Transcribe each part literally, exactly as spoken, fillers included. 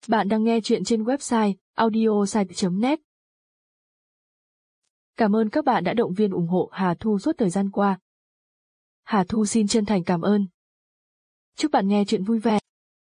Bạn đang nghe chuyện trên website audiosite chấm net. Cảm ơn các bạn đã động viên ủng hộ Hà Thu suốt thời gian qua. Hà Thu xin chân thành cảm ơn. Chúc bạn nghe chuyện vui vẻ.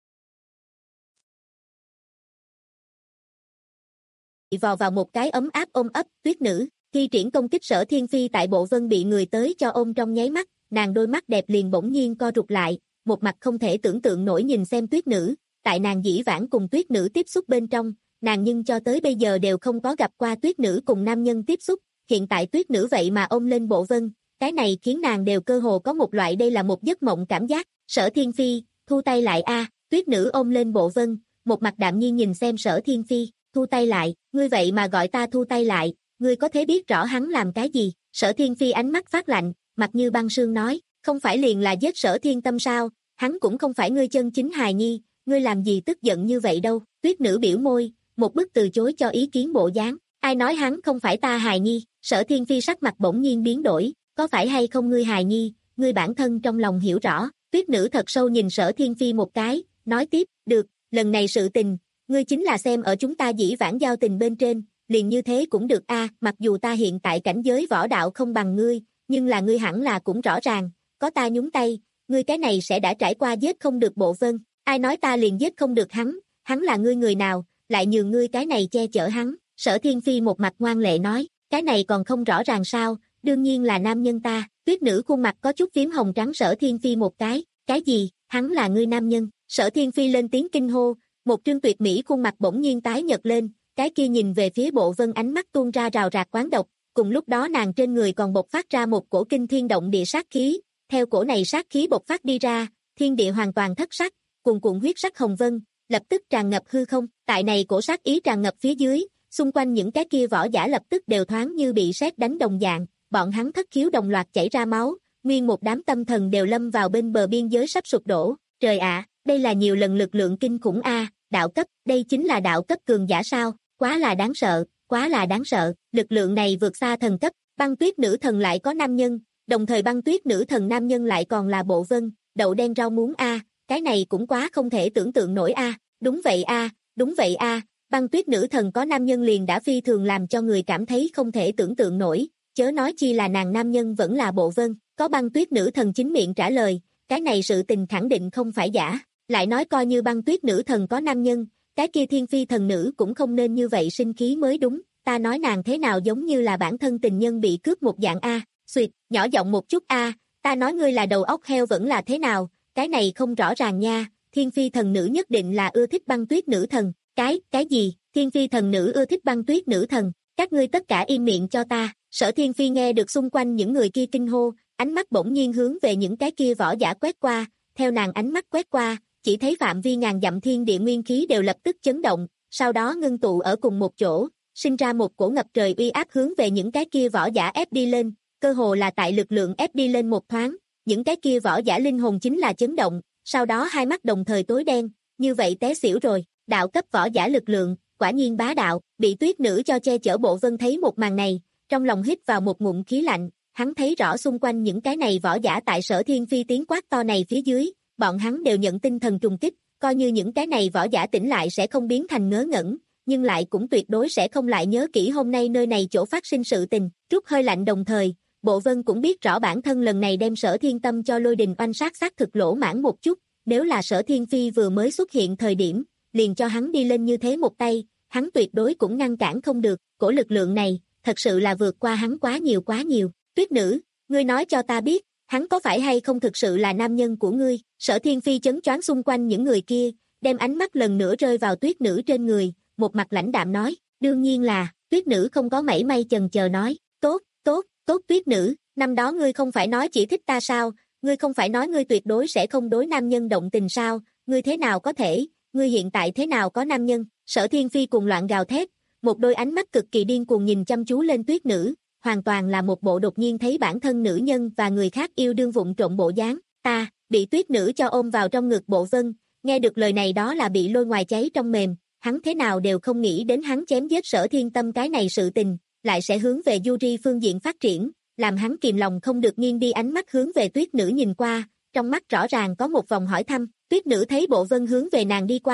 Vò vào một cái ấm áp ôm ấp, Tuyết Nữ, khi triển công kích Sở Thiên Phi tại Bộ Vân bị người tới cho ôm trong nháy mắt, nàng đôi mắt đẹp liền bỗng nhiên co rụt lại, một mặt không thể tưởng tượng nổi nhìn xem Tuyết Nữ, tại nàng dĩ vãng cùng Tuyết Nữ tiếp xúc bên trong, nàng nhưng cho tới bây giờ đều không có gặp qua Tuyết Nữ cùng nam nhân tiếp xúc, hiện tại Tuyết Nữ vậy mà ôm lên Bộ Vân, cái này khiến nàng đều cơ hồ có một loại đây là một giấc mộng cảm giác. Sở Thiên Phi, thu tay lại a. Tuyết Nữ ôm lên Bộ Vân, một mặt đạm nhiên nhìn xem Sở Thiên Phi, thu tay lại, ngươi vậy mà gọi ta thu tay lại, ngươi có thể biết rõ hắn làm cái gì? Sở Thiên Phi ánh mắt phát lạnh, mặt như băng sương nói, không phải liền là giết Sở Thiên Tâm sao, hắn cũng không phải ngươi chân chính hài nhi, ngươi làm gì tức giận như vậy đâu? Tuyết Nữ biểu môi, một bức từ chối cho ý kiến bộ dáng, ai nói hắn không phải ta hài nhi? Sở Thiên Phi sắc mặt bỗng nhiên biến đổi, có phải hay không ngươi hài nhi, ngươi bản thân trong lòng hiểu rõ. Tuyết Nữ thật sâu nhìn Sở Thiên Phi một cái, nói tiếp, được, lần này sự tình, ngươi chính là xem ở chúng ta dĩ vãng giao tình bên trên, liền như thế cũng được a. Mặc dù ta hiện tại cảnh giới võ đạo không bằng ngươi, nhưng là ngươi hẳn là cũng rõ ràng, có ta nhúng tay, ngươi cái này sẽ đã trải qua giết không được Bộ Vân, ai nói ta liền giết không được hắn, hắn là ngươi người nào, lại nhường ngươi cái này che chở hắn? Sở Thiên Phi một mặt ngoan lệ nói, cái này còn không rõ ràng sao, đương nhiên là nam nhân ta. Tuyết Nữ khuôn mặt có chút phím hồng trắng Sở Thiên Phi một cái, cái gì, hắn là ngươi nam nhân? Sở Thiên Phi lên tiếng kinh hô, một trương tuyệt mỹ khuôn mặt bỗng nhiên tái nhợt lên, cái kia nhìn về phía Bộ Vân ánh mắt tuôn ra rào rạt quán độc, cùng lúc đó nàng trên người còn bộc phát ra một cổ kinh thiên động địa sát khí, theo cổ này sát khí bộc phát đi ra, thiên địa hoàn toàn thất sắc, cuồn cuộn huyết sắc hồng vân, lập tức tràn ngập hư không, tại này cổ sát ý tràn ngập phía dưới, xung quanh những cái kia võ giả lập tức đều thoáng như bị sét đánh đồng dạng, bọn hắn thất khiếu đồng loạt chảy ra máu, nguyên một đám tâm thần đều lâm vào bên bờ biên giới sắp sụp đổ. Trời ạ, đây là nhiều lần lực lượng kinh khủng a, đạo cấp, đây chính là đạo cấp cường giả sao? Quá là đáng sợ, quá là đáng sợ, lực lượng này vượt xa thần cấp, Băng Tuyết Nữ thần lại có nam nhân, đồng thời Băng Tuyết Nữ thần nam nhân lại còn là Bộ Vân, đậu đen rau muống a, cái này cũng quá không thể tưởng tượng nổi a. Đúng vậy a, đúng vậy a, Băng Tuyết Nữ thần có nam nhân liền đã phi thường làm cho người cảm thấy không thể tưởng tượng nổi, chớ nói chi là nàng nam nhân vẫn là Bộ Vân. Có Băng Tuyết Nữ thần chính miệng trả lời, cái này sự tình khẳng định không phải giả, lại nói coi như Băng Tuyết Nữ thần có nam nhân, cái kia Thiên Phi thần nữ cũng không nên như vậy sinh khí mới đúng, ta nói nàng thế nào giống như là bản thân tình nhân bị cướp một dạng a. Xuyệt, nhỏ giọng một chút a, ta nói ngươi là đầu óc heo vẫn là thế nào, cái này không rõ ràng nha. Thiên Phi thần nữ nhất định là ưa thích Băng Tuyết Nữ thần, cái, cái gì? Thiên Phi thần nữ ưa thích Băng Tuyết Nữ thần, các ngươi tất cả im miệng cho ta. Sở Thiên Phi nghe được xung quanh những người kia kinh hô, ánh mắt bỗng nhiên hướng về những cái kia võ giả quét qua, theo nàng ánh mắt quét qua, chỉ thấy phạm vi ngàn dặm thiên địa nguyên khí đều lập tức chấn động, sau đó ngưng tụ ở cùng một chỗ, sinh ra một cổ ngập trời uy áp hướng về những cái kia võ giả ép đi lên, cơ hồ là tại lực lượng ép đi lên một thoáng, những cái kia võ giả linh hồn chính là chấn động, sau đó hai mắt đồng thời tối đen, như vậy té xỉu rồi. Đạo cấp võ giả lực lượng, quả nhiên bá đạo. Bị Tuyết Nữ cho che chở Bộ Vân thấy một màn này, trong lòng hít vào một ngụm khí lạnh, hắn thấy rõ xung quanh những cái này võ giả tại Sở Thiên Phi tiếng quát to này phía dưới, bọn hắn đều nhận tinh thần trùng kích, coi như những cái này võ giả tỉnh lại sẽ không biến thành ngớ ngẩn, nhưng lại cũng tuyệt đối sẽ không lại nhớ kỹ hôm nay nơi này chỗ phát sinh sự tình. Trút hơi lạnh đồng thời, Bộ Vân cũng biết rõ bản thân lần này đem Sở Thiên Tâm cho lôi đình oanh sát xác thực lỗ mãn một chút, nếu là Sở Thiên Phi vừa mới xuất hiện thời điểm, liền cho hắn đi lên như thế một tay, hắn tuyệt đối cũng ngăn cản không được, cổ lực lượng này, thật sự là vượt qua hắn quá nhiều quá nhiều. Tuyết Nữ, ngươi nói cho ta biết, hắn có phải hay không thực sự là nam nhân của ngươi? Sở Thiên Phi chấn choáng xung quanh những người kia, đem ánh mắt lần nữa rơi vào Tuyết Nữ trên người, một mặt lãnh đạm nói, đương nhiên là. Tuyết Nữ không có mảy may chần chờ nói, tốt, tốt, tốt Tuyết Nữ, năm đó ngươi không phải nói chỉ thích ta sao, ngươi không phải nói ngươi tuyệt đối sẽ không đối nam nhân động tình sao, ngươi thế nào có thể, ngươi hiện tại thế nào có nam nhân? Sở Thiên Phi cùng loạn gào thét, một đôi ánh mắt cực kỳ điên cuồng nhìn chăm chú lên Tuyết Nữ, hoàn toàn là một bộ đột nhiên thấy bản thân nữ nhân và người khác yêu đương vụng trộm bộ dáng. Ta, bị Tuyết Nữ cho ôm vào trong ngực Bộ Vân, nghe được lời này đó là bị lôi ngoài cháy trong mềm, hắn thế nào đều không nghĩ đến hắn chém giết Sở Thiên Tâm cái này sự tình, lại sẽ hướng về Yuri phương diện phát triển, làm hắn kìm lòng không được nghiêng đi ánh mắt hướng về Tuyết Nữ nhìn qua, trong mắt rõ ràng có một vòng hỏi thăm. Tuyết Nữ thấy Bộ Vân hướng về nàng đi qua,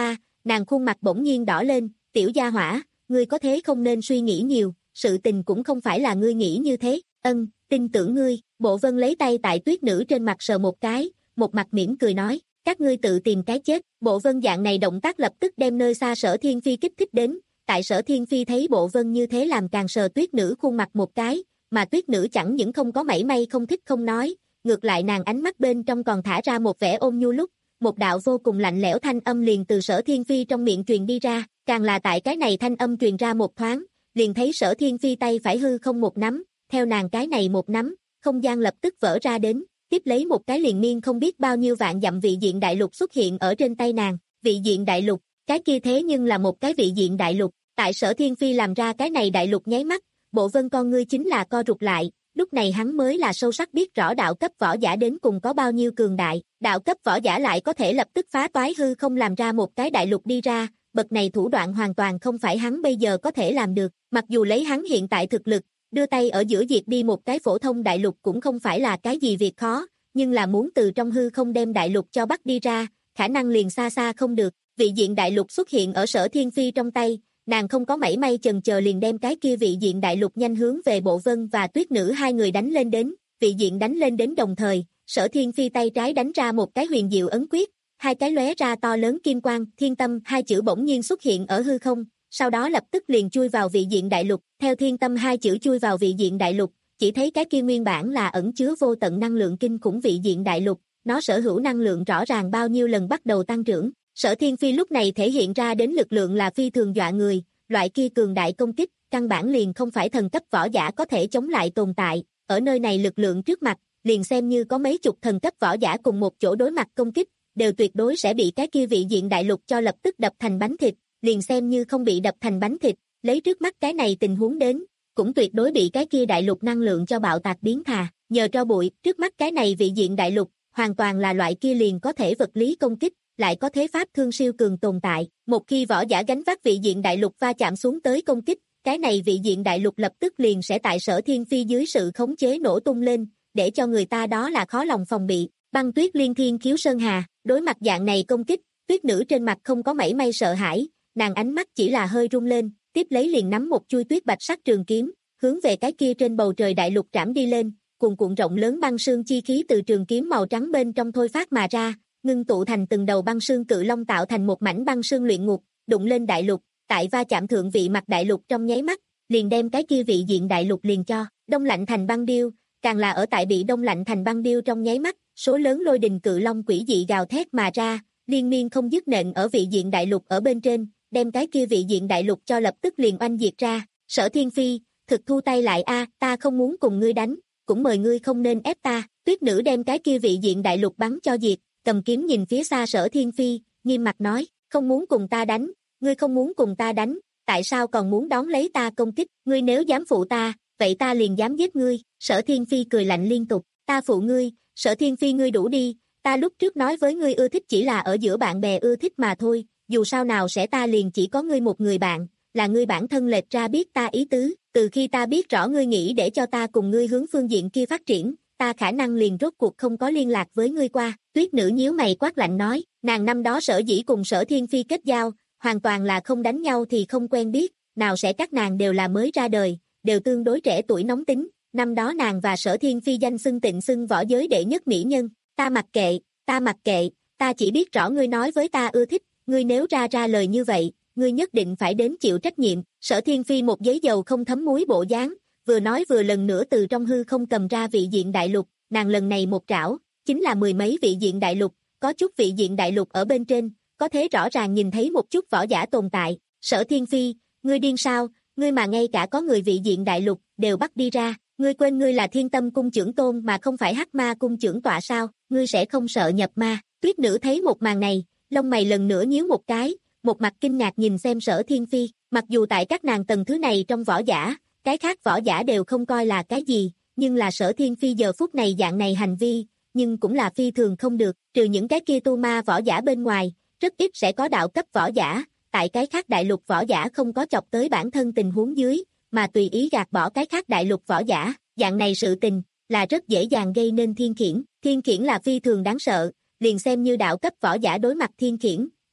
nàng khuôn mặt bỗng nhiên đỏ lên, tiểu gia hỏa, ngươi có thế không nên suy nghĩ nhiều, sự tình cũng không phải là ngươi nghĩ như thế, ân, tin tưởng ngươi, Bộ Vân lấy tay tại tuyết nữ trên mặt sờ một cái, một mặt mỉm cười nói, các ngươi tự tìm cái chết, Bộ Vân dạng này động tác lập tức đem nơi xa Sở Thiên Phi kích thích đến, tại Sở Thiên Phi thấy Bộ Vân như thế làm càng sờ tuyết nữ khuôn mặt một cái, mà tuyết nữ chẳng những không có mảy may không thích không nói, ngược lại nàng ánh mắt bên trong còn thả ra một vẻ ôn nhu lúc, một đạo vô cùng lạnh lẽo thanh âm liền từ Sở Thiên Phi trong miệng truyền đi ra, càng là tại cái này thanh âm truyền ra một thoáng, liền thấy Sở Thiên Phi tay phải hư không một nắm, theo nàng cái này một nắm, không gian lập tức vỡ ra đến, tiếp lấy một cái liền miên không biết bao nhiêu vạn dặm vị diện đại lục xuất hiện ở trên tay nàng, vị diện đại lục, cái kia thế nhưng là một cái vị diện đại lục, tại Sở Thiên Phi làm ra cái này đại lục nháy mắt, Bộ Vân con ngươi chính là co rụt lại, lúc này hắn mới là sâu sắc biết rõ đạo cấp võ giả đến cùng có bao nhiêu cường đại, đạo cấp võ giả lại có thể lập tức phá toái hư không làm ra một cái đại lục đi ra, bậc này thủ đoạn hoàn toàn không phải hắn bây giờ có thể làm được, mặc dù lấy hắn hiện tại thực lực, đưa tay ở giữa diệt đi một cái phổ thông đại lục cũng không phải là cái gì việc khó, nhưng là muốn từ trong hư không đem đại lục cho bắt đi ra, khả năng liền xa xa không được, vị diện đại lục xuất hiện ở Sở Thiên Phi trong tay, nàng không có mảy may chần chờ liền đem cái kia vị diện đại lục nhanh hướng về Bộ Vân và tuyết nữ hai người đánh lên đến, vị diện đánh lên đến đồng thời, Sở Thiên Phi tay trái đánh ra một cái huyền diệu ấn quyết, hai cái lóe ra to lớn kim quang, thiên tâm hai chữ bỗng nhiên xuất hiện ở hư không, sau đó lập tức liền chui vào vị diện đại lục, theo thiên tâm hai chữ chui vào vị diện đại lục, chỉ thấy cái kia nguyên bản là ẩn chứa vô tận năng lượng kinh khủng vị diện đại lục, nó sở hữu năng lượng rõ ràng bao nhiêu lần bắt đầu tăng trưởng. Sở Thiên Phi lúc này thể hiện ra đến lực lượng là phi thường dọa người, loại kia cường đại công kích, căn bản liền không phải thần cấp võ giả có thể chống lại tồn tại, ở nơi này lực lượng trước mặt, liền xem như có mấy chục thần cấp võ giả cùng một chỗ đối mặt công kích, đều tuyệt đối sẽ bị cái kia vị diện đại lục cho lập tức đập thành bánh thịt, liền xem như không bị đập thành bánh thịt, lấy trước mắt cái này tình huống đến, cũng tuyệt đối bị cái kia đại lục năng lượng cho bạo tạc biến thà, nhờ tro bụi, trước mắt cái này vị diện đại lục, hoàn toàn là loại kia liền có thể vật lý công kích, lại có thế pháp thương siêu cường tồn tại, một khi võ giả gánh vác vị diện đại lục va chạm xuống tới công kích, cái này vị diện đại lục lập tức liền sẽ tại Sở Thiên Phi dưới sự khống chế nổ tung lên, để cho người ta đó là khó lòng phòng bị. Băng tuyết liên thiên khiếu sơn hà, đối mặt dạng này công kích, tuyết nữ trên mặt không có mảy may sợ hãi, nàng ánh mắt chỉ là hơi rung lên, tiếp lấy liền nắm một chuôi tuyết bạch sắc trường kiếm, hướng về cái kia trên bầu trời đại lục trảm đi lên, cuồn cuộn rộng lớn băng sương chi khí từ trường kiếm màu trắng bên trong thôi phát mà ra, ngưng tụ thành từng đầu băng sương cự long tạo thành một mảnh băng sương luyện ngục, đụng lên đại lục, tại va chạm thượng vị mặt đại lục trong nháy mắt, liền đem cái kia vị diện đại lục liền cho đông lạnh thành băng điêu, càng là ở tại bị đông lạnh thành băng điêu trong nháy mắt, số lớn lôi đình cự long quỷ dị gào thét mà ra, liên miên không dứt nện ở vị diện đại lục ở bên trên, đem cái kia vị diện đại lục cho lập tức liền oanh diệt ra. Sở Thiên Phi, thực thu tay lại a, ta không muốn cùng ngươi đánh, cũng mời ngươi không nên ép ta. Tuyết nữ đem cái kia vị diện đại lục bắn cho diệt, cầm kiếm nhìn phía xa Sở Thiên Phi, nghiêm mặt nói, không muốn cùng ta đánh, ngươi không muốn cùng ta đánh, tại sao còn muốn đón lấy ta công kích, ngươi nếu dám phụ ta, vậy ta liền dám giết ngươi. Sở Thiên Phi cười lạnh liên tục, ta phụ ngươi, Sở Thiên Phi ngươi đủ đi, ta lúc trước nói với ngươi ưa thích chỉ là ở giữa bạn bè ưa thích mà thôi, dù sao nào sẽ ta liền chỉ có ngươi một người bạn, là ngươi bản thân lệch ra biết ta ý tứ, từ khi ta biết rõ ngươi nghĩ để cho ta cùng ngươi hướng phương diện kia phát triển, ta khả năng liền rốt cuộc không có liên lạc với ngươi qua. Tuyết nữ nhíu mày quát lạnh nói, nàng năm đó Sở dĩ cùng Sở Thiên Phi kết giao, hoàn toàn là không đánh nhau thì không quen biết, nào sẽ các nàng đều là mới ra đời, đều tương đối trẻ tuổi nóng tính, năm đó nàng và Sở Thiên Phi danh xưng tịnh xưng võ giới đệ nhất mỹ nhân, ta mặc kệ, ta mặc kệ, ta chỉ biết rõ ngươi nói với ta ưa thích, ngươi nếu ra ra lời như vậy, ngươi nhất định phải đến chịu trách nhiệm. Sở Thiên Phi một giấy dầu không thấm muối bộ dáng, vừa nói vừa lần nữa từ trong hư không cầm ra vị diện đại lục, nàng lần này một trảo, chính là mười mấy vị diện đại lục, có chút vị diện đại lục ở bên trên, có thể rõ ràng nhìn thấy một chút võ giả tồn tại. Sở Thiên Phi, ngươi điên sao, ngươi mà ngay cả có người vị diện đại lục đều bắt đi ra, ngươi quên ngươi là Thiên Tâm cung trưởng tôn mà không phải Hắc Ma cung trưởng tọa sao, ngươi sẽ không sợ nhập ma. Tuyết nữ thấy một màn này, lông mày lần nữa nhíu một cái, một mặt kinh ngạc nhìn xem Sở Thiên Phi, mặc dù tại các nàng tầng thứ này trong võ giả, cái khác võ giả đều không coi là cái gì, nhưng là Sở Thiên Phi giờ phút này dạng này hành vi, nhưng cũng là phi thường không được, trừ những cái kia tu ma võ giả bên ngoài, rất ít sẽ có đạo cấp võ giả, tại cái khác đại lục võ giả không có chọc tới bản thân tình huống dưới, mà tùy ý gạt bỏ cái khác đại lục võ giả, dạng này sự tình, là rất dễ dàng gây nên thiên khiển, thiên khiển là phi thường đáng sợ, liền xem như đạo cấp võ giả đối mặt thiên khiển,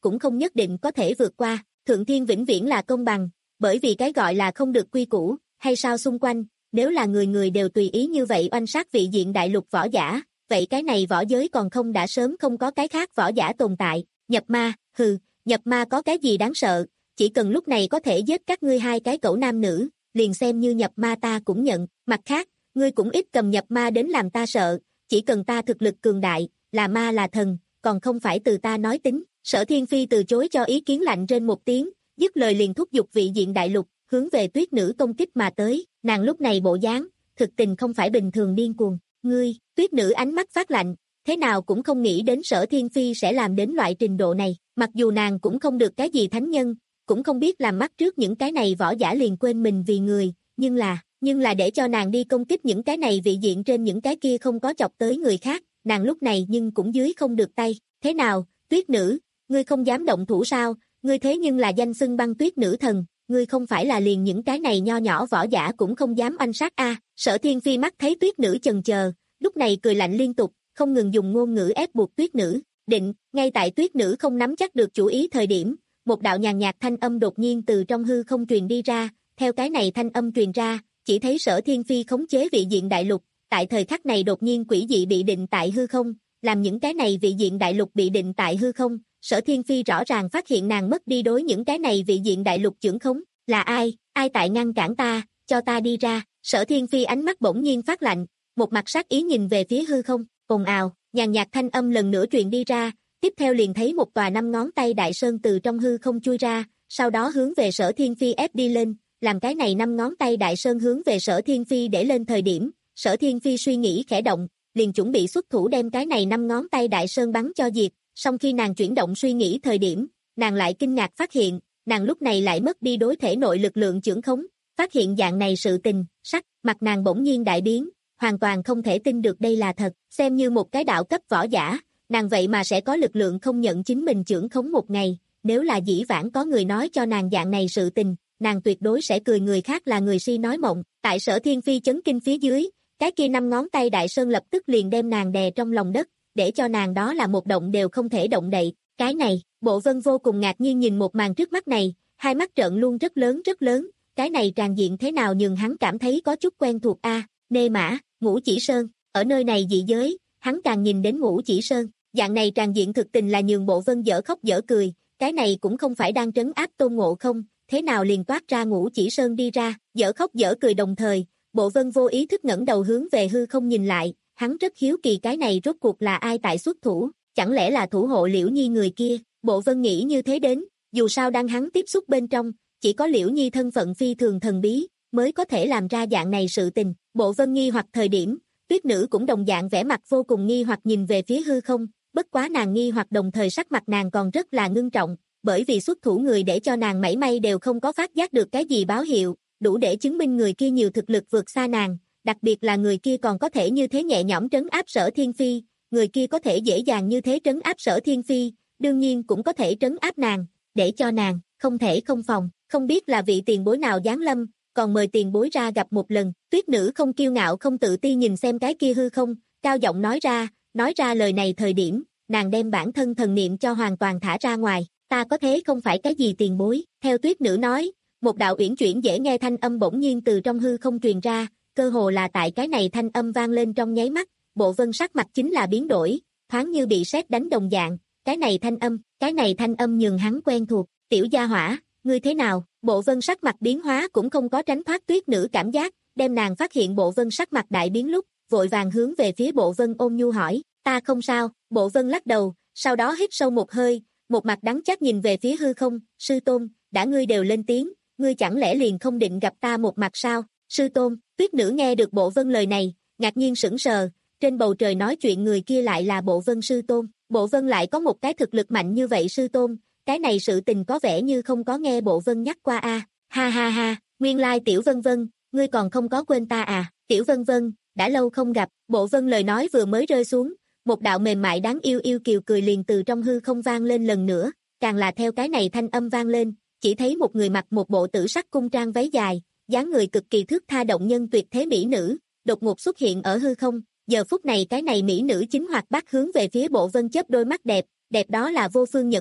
cũng không nhất định có thể vượt qua. Thượng thiên vĩnh viễn là công bằng, bởi vì cái gọi là không được quy củ, hay sao xung quanh, nếu là người người đều tùy ý như vậy oanh sát vị diện đại lục võ giả, vậy cái này võ giới còn không đã sớm không có cái khác võ giả tồn tại. Nhập ma, hừ, nhập ma có cái gì đáng sợ, chỉ cần lúc này có thể giết các ngươi hai cái cẩu nam nữ, liền xem như nhập ma ta cũng nhận. Mặt khác, ngươi cũng ít cầm nhập ma đến làm ta sợ, chỉ cần ta thực lực cường đại, là ma là thần, còn không phải từ ta nói tính. Sở Thiên Phi từ chối cho ý kiến, lạnh trên một tiếng, dứt lời liền thúc giục vị diện đại lục, hướng về Tuyết Nữ công kích mà tới. Nàng lúc này bộ dáng, thực tình không phải bình thường điên cuồng. Ngươi, Tuyết Nữ ánh mắt phát lạnh, thế nào cũng không nghĩ đến Sở Thiên Phi sẽ làm đến loại trình độ này. Mặc dù nàng cũng không được cái gì thánh nhân, cũng không biết làm mắt trước những cái này võ giả liền quên mình vì người, nhưng là, nhưng là để cho nàng đi công kích những cái này vị diện trên những cái kia không có chọc tới người khác, nàng lúc này nhưng cũng dưới không được tay. Thế nào, Tuyết Nữ, ngươi không dám động thủ sao? Ngươi thế nhưng là danh xưng băng tuyết nữ thần, ngươi không phải là liền những cái này nho nhỏ võ giả cũng không dám oanh sát a? À. Sở Thiên Phi mắt thấy Tuyết Nữ chần chờ, lúc này cười lạnh liên tục, không ngừng dùng ngôn ngữ ép buộc Tuyết Nữ. Định, ngay tại Tuyết Nữ không nắm chắc được chủ ý thời điểm, một đạo nhàn nhạt thanh âm đột nhiên từ trong hư không truyền đi ra, theo cái này thanh âm truyền ra, chỉ thấy Sở Thiên Phi khống chế vị diện đại lục, tại thời khắc này đột nhiên quỷ dị bị định tại hư không, làm những cái này vị diện đại lục bị định tại hư không. Sở Thiên Phi rõ ràng phát hiện nàng mất đi đối những cái này vị diện đại lục chưởng khống. Là ai, ai tại ngăn cản ta, cho ta đi ra. Sở Thiên Phi ánh mắt bỗng nhiên phát lạnh, một mặt sát ý nhìn về phía hư không, ồn ào, nhàn nhạt thanh âm lần nữa truyền đi ra, tiếp theo liền thấy một tòa năm ngón tay đại sơn từ trong hư không chui ra, sau đó hướng về Sở Thiên Phi ép đi lên, làm cái này năm ngón tay đại sơn hướng về Sở Thiên Phi để lên thời điểm, Sở Thiên Phi suy nghĩ khẽ động, liền chuẩn bị xuất thủ đem cái này năm ngón tay đại sơn bắn cho diệt. Song khi nàng chuyển động suy nghĩ thời điểm, nàng lại kinh ngạc phát hiện, nàng lúc này lại mất đi đối thể nội lực lượng chưởng khống, phát hiện dạng này sự tình, sắc, mặt nàng bỗng nhiên đại biến, hoàn toàn không thể tin được đây là thật, xem như một cái đạo cấp võ giả, nàng vậy mà sẽ có lực lượng không nhận chính mình chưởng khống một ngày, nếu là dĩ vãng có người nói cho nàng dạng này sự tình, nàng tuyệt đối sẽ cười người khác là người si nói mộng. Tại Sở Thiên Phi chấn kinh phía dưới, cái kia năm ngón tay đại sơn lập tức liền đem nàng đè trong lòng đất, để cho nàng đó là một động đều không thể động đậy. Cái này, Bộ Vân vô cùng ngạc nhiên nhìn một màn trước mắt này, hai mắt trợn luôn rất lớn rất lớn, cái này tràn diện thế nào nhường hắn cảm thấy có chút quen thuộc a. À, Nê Mã, Ngũ Chỉ Sơn, ở nơi này dị giới, hắn càng nhìn đến Ngũ Chỉ Sơn, dạng này tràn diện thực tình là nhường Bộ Vân dở khóc dở cười, cái này cũng không phải đang trấn áp Tôn Ngộ Không, thế nào liền toát ra Ngũ Chỉ Sơn đi ra, dở khóc dở cười đồng thời, Bộ Vân vô ý thức ngẩng đầu hướng về hư không nhìn lại. Hắn rất hiếu kỳ cái này rốt cuộc là ai tại xuất thủ, chẳng lẽ là thủ hộ Liễu Nhi người kia. Bộ Vân nghĩ như thế đến, dù sao đang hắn tiếp xúc bên trong, chỉ có Liễu Nhi thân phận phi thường thần bí, mới có thể làm ra dạng này sự tình. Bộ Vân nghi hoặc thời điểm, Tuyết Nữ cũng đồng dạng vẻ mặt vô cùng nghi hoặc nhìn về phía hư không, bất quá nàng nghi hoặc đồng thời sắc mặt nàng còn rất là ngưng trọng, bởi vì xuất thủ người để cho nàng mảy may đều không có phát giác được cái gì báo hiệu, đủ để chứng minh người kia nhiều thực lực vượt xa nàng. Đặc biệt là người kia còn có thể như thế nhẹ nhõm trấn áp Sở Thiên Phi, người kia có thể dễ dàng như thế trấn áp Sở Thiên Phi, đương nhiên cũng có thể trấn áp nàng, để cho nàng không thể không phòng, không biết là vị tiền bối nào giáng lâm, còn mời tiền bối ra gặp một lần. Tuyết Nữ không kiêu ngạo không tự ti nhìn xem cái kia hư không, cao giọng nói ra, nói ra lời này thời điểm, nàng đem bản thân thần niệm cho hoàn toàn thả ra ngoài, ta có thế không phải cái gì tiền bối. Theo Tuyết Nữ nói, một đạo uyển chuyển dễ nghe thanh âm bỗng nhiên từ trong hư không truyền ra, cơ hồ là tại cái này thanh âm vang lên trong nháy mắt, Bộ Vân sắc mặt chính là biến đổi, thoáng như bị sét đánh đồng dạng, cái này thanh âm, cái này thanh âm nhường hắn quen thuộc. Tiểu gia hỏa, ngươi thế nào? Bộ Vân sắc mặt biến hóa cũng không có tránh thoát Tuyết Nữ cảm giác, đem nàng phát hiện Bộ Vân sắc mặt đại biến lúc, vội vàng hướng về phía Bộ Vân ôn nhu hỏi, ta không sao. Bộ Vân lắc đầu, sau đó hít sâu một hơi, một mặt đắng chát nhìn về phía hư không, sư tôn, đã ngươi đều lên tiếng, ngươi chẳng lẽ liền không định gặp ta một mặt sao? Sư tôn. Tuyết Nữ nghe được Bộ Vân lời này, ngạc nhiên sững sờ, trên bầu trời nói chuyện người kia lại là Bộ Vân sư tôn, Bộ Vân lại có một cái thực lực mạnh như vậy sư tôn, cái này sự tình có vẻ như không có nghe Bộ Vân nhắc qua a. À. Ha ha ha, nguyên lai Tiểu Vân Vân, ngươi còn không có quên ta à? Tiểu Vân Vân, đã lâu không gặp. Bộ Vân lời nói vừa mới rơi xuống, một đạo mềm mại đáng yêu yêu kiều cười liền từ trong hư không vang lên lần nữa, càng là theo cái này thanh âm vang lên, chỉ thấy một người mặc một bộ tử sắc cung trang váy dài, dáng người cực kỳ thước tha động nhân tuyệt thế mỹ nữ, đột ngột xuất hiện ở hư không. Giờ phút này cái này mỹ nữ chính hoạt bát hướng về phía Bộ Vân chớp đôi mắt đẹp, đẹp đó là vô phương nhận biết,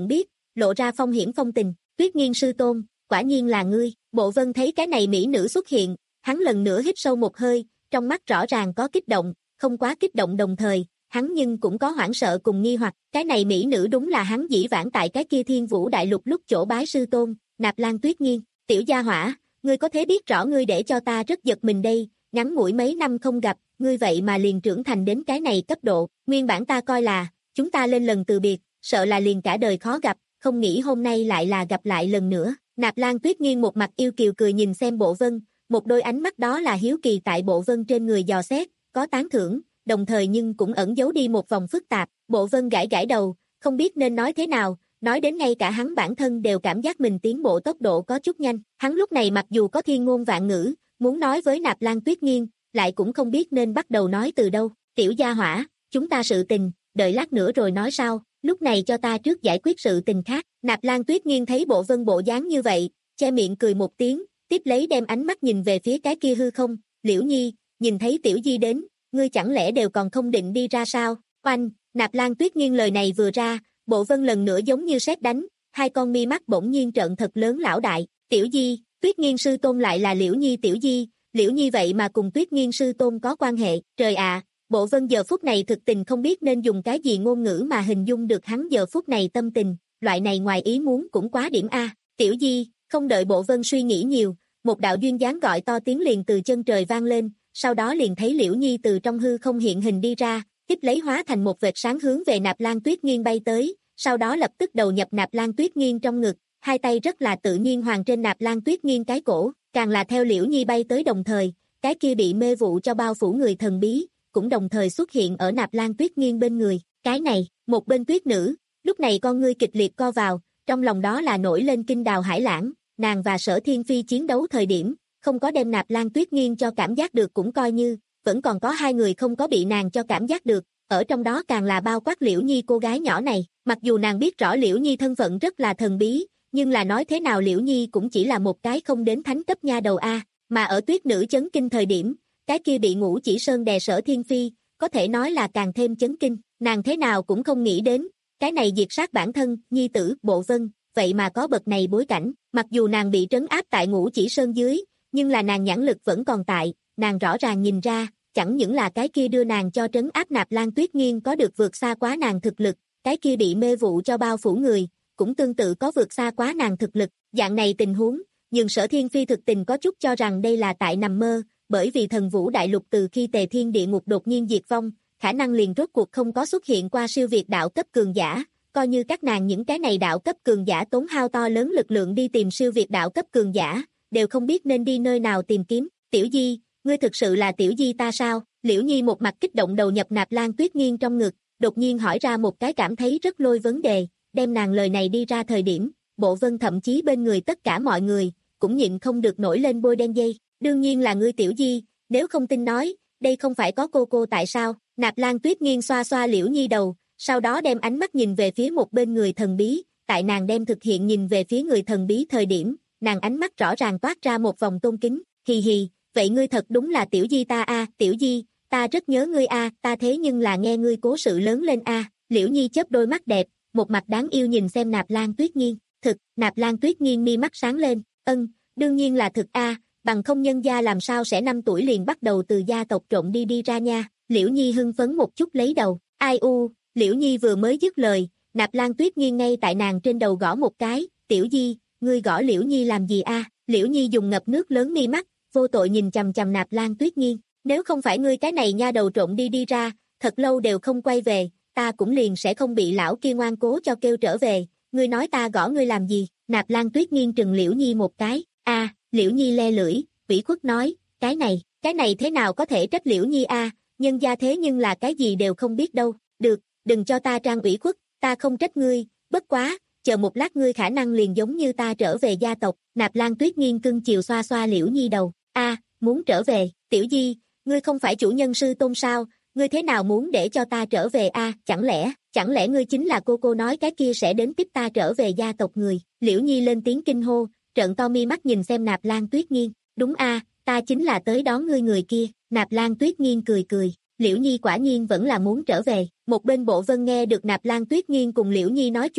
lộ ra phong hiểm phong tình. Tuyết Nghiên sư tôn, quả nhiên là ngươi. Bộ Vân thấy cái này mỹ nữ xuất hiện, hắn lần nữa hít sâu một hơi, trong mắt rõ ràng có kích động, không quá kích động đồng thời, hắn nhưng cũng có hoảng sợ cùng nghi hoặc, cái này mỹ nữ đúng là hắn dĩ vãng tại cái kia Thiên Vũ Đại Lục lúc chỗ bái sư tôn, Nạp Lan Tuyết Nghiên. Tiểu gia hỏa, ngươi có thể biết rõ ngươi để cho ta rất giật mình đây, ngắn ngủi mấy năm không gặp, ngươi vậy mà liền trưởng thành đến cái này cấp độ, nguyên bản ta coi là, chúng ta lên lần từ biệt, sợ là liền cả đời khó gặp, không nghĩ hôm nay lại là gặp lại lần nữa. Nạp Lan Tuyết Nghiên một mặt yêu kiều cười nhìn xem Bộ Vân, một đôi ánh mắt đó là hiếu kỳ tại Bộ Vân trên người dò xét, có tán thưởng, đồng thời nhưng cũng ẩn giấu đi một vòng phức tạp. Bộ Vân gãi gãi đầu, không biết nên nói thế nào, nói đến ngay cả hắn bản thân đều cảm giác mình tiến bộ tốc độ có chút nhanh. Hắn lúc này mặc dù có thiên ngôn vạn ngữ, muốn nói với Nạp Lan Tuyết Nghiên, lại cũng không biết nên bắt đầu nói từ đâu. Tiểu gia hỏa, chúng ta sự tình, đợi lát nữa rồi nói sau, lúc này cho ta trước giải quyết sự tình khác. Nạp Lan Tuyết Nghiên thấy Bộ Vân bộ dáng như vậy, che miệng cười một tiếng, tiếp lấy đem ánh mắt nhìn về phía cái kia hư không. Liễu Nhi, nhìn thấy Tiểu Di đến, ngươi chẳng lẽ đều còn không định đi ra sao? Oanh, Nạp Lan Tuyết Nghiên lời này vừa ra, Bộ Vân lần nữa giống như sét đánh, hai con mi mắt bỗng nhiên trợn thật lớn lão đại. Tiểu Di, Tuyết Nghiên sư tôn lại là Liễu Nhi Tiểu Di, Liễu Nhi vậy mà cùng Tuyết Nghiên sư tôn có quan hệ. Trời ạ, Bộ Vân giờ phút này thực tình không biết nên dùng cái gì ngôn ngữ mà hình dung được hắn giờ phút này tâm tình, loại này ngoài ý muốn cũng quá điểm a. Tiểu Di, không đợi Bộ Vân suy nghĩ nhiều, một đạo duyên dáng gọi to tiếng liền từ chân trời vang lên, sau đó liền thấy Liễu Nhi từ trong hư không hiện hình đi ra, tiếp lấy hóa thành một vệt sáng hướng về Nạp Lan Tuyết Nghiên bay tới, sau đó lập tức đầu nhập Nạp Lan Tuyết Nghiên trong ngực, hai tay rất là tự nhiên hoàn trên Nạp Lan Tuyết Nghiên cái cổ, càng là theo Liễu Nhi bay tới đồng thời, cái kia bị mê vụ cho bao phủ người thần bí, cũng đồng thời xuất hiện ở Nạp Lan Tuyết Nghiên bên người. Cái này, một bên tuyết nữ, lúc này con ngươi kịch liệt co vào, trong lòng đó là nổi lên kinh đào hải lãng, nàng và Sở Thiên Phi chiến đấu thời điểm, không có đem Nạp Lan Tuyết Nghiên cho cảm giác được cũng coi như, vẫn còn có hai người không có bị nàng cho cảm giác được, ở trong đó càng là bao quát Liễu Nhi cô gái nhỏ này, mặc dù nàng biết rõ Liễu Nhi thân phận rất là thần bí, nhưng là nói thế nào Liễu Nhi cũng chỉ là một cái không đến thánh cấp nha đầu a, mà ở tuyết nữ chấn kinh thời điểm, cái kia bị Ngũ Chỉ Sơn đè Sở Thiên Phi, có thể nói là càng thêm chấn kinh, nàng thế nào cũng không nghĩ đến, cái này diệt sát bản thân, nhi tử, Bộ Vân, vậy mà có bậc này bối cảnh, mặc dù nàng bị trấn áp tại Ngũ Chỉ Sơn dưới, nhưng là nàng nhãn lực vẫn còn tại, nàng rõ ràng nhìn ra, chẳng những là cái kia đưa nàng cho trấn áp Nạp Lan Tuyết Nghiên có được vượt xa quá nàng thực lực, cái kia bị mê vụ cho bao phủ người, cũng tương tự có vượt xa quá nàng thực lực, dạng này tình huống, nhưng Sở Thiên Phi thực tình có chút cho rằng đây là tại nằm mơ, bởi vì Thần Vũ Đại Lục từ khi Tề Thiên Địa Ngục đột nhiên diệt vong, khả năng liền rốt cuộc không có xuất hiện qua siêu việt đạo cấp cường giả, coi như các nàng những cái này đạo cấp cường giả tốn hao to lớn lực lượng đi tìm siêu việt đạo cấp cường giả, đều không biết nên đi nơi nào tìm kiếm. Tiểu Di, ngươi thực sự là Tiểu Di ta sao? Liễu Nhi một mặt kích động đầu nhập Nạp Lan Tuyết Nghiên trong ngực, đột nhiên hỏi ra một cái cảm thấy rất lôi vấn đề, đem nàng lời này đi ra thời điểm, Bộ Vân thậm chí bên người tất cả mọi người, cũng nhịn không được nổi lên bôi đen dây. Đương nhiên là ngươi Tiểu Di, nếu không tin nói, đây không phải có cô cô tại sao? Nạp Lan Tuyết Nghiên xoa xoa Liễu Nhi đầu, sau đó đem ánh mắt nhìn về phía một bên người thần bí, tại nàng đem thực hiện nhìn về phía người thần bí thời điểm, nàng ánh mắt rõ ràng toát ra một vòng tôn kính, hì hì, vậy ngươi thật đúng là Tiểu Di ta a, Tiểu Di, ta rất nhớ ngươi a, ta thế nhưng là nghe ngươi cố sự lớn lên a. Liễu Nhi chớp đôi mắt đẹp, một mặt đáng yêu nhìn xem Nạp Lan Tuyết Nghiên, thực, Nạp Lan Tuyết Nghiên mi mắt sáng lên, ân, đương nhiên là thực a, bằng không nhân gia làm sao sẽ năm tuổi liền bắt đầu từ gia tộc trộn đi đi ra nha. Liễu Nhi hưng phấn một chút lấy đầu, ai u, Liễu Nhi vừa mới dứt lời, Nạp Lan Tuyết Nghiên ngay tại nàng trên đầu gõ một cái, Tiểu Di, ngươi gõ Liễu Nhi làm gì a? Liễu Nhi dùng ngập nước lớn mi mắt, vô tội nhìn chằm chằm Nạp Lan Tuyết Nghiên, nếu không phải ngươi cái này nha đầu trộn đi đi ra, thật lâu đều không quay về, ta cũng liền sẽ không bị lão kia ngoan cố cho kêu trở về, ngươi nói ta gõ ngươi làm gì? Nạp Lan Tuyết Nghiên trừng Liễu Nhi một cái, a, Liễu Nhi le lưỡi, ủy khuất nói, cái này, cái này thế nào có thể trách Liễu Nhi a, nhân gia thế nhưng là cái gì đều không biết đâu, được, đừng cho ta trang ủy khuất, ta không trách ngươi, bất quá, chờ một lát ngươi khả năng liền giống như ta trở về gia tộc. Nạp Lan Tuyết Nghiên cưng chiều xoa xoa Liễu Nhi đầu, a, muốn trở về, Tiểu Di, ngươi không phải chủ nhân sư tôn sao, ngươi thế nào muốn để cho ta trở về a, chẳng lẽ, chẳng lẽ ngươi chính là cô cô nói cái kia sẽ đến tiếp ta trở về gia tộc người? Liễu Nhi lên tiếng kinh hô, trợn to mi mắt nhìn xem Nạp Lan Tuyết Nghiên, đúng a, ta chính là tới đón ngươi người kia. Nạp Lan Tuyết Nghiên cười cười, Liễu Nhi quả nhiên vẫn là muốn trở về. Một bên Bộ Vân nghe được Nạp Lan Tuyết Nghiên cùng Liễu Nhi nói chuyện,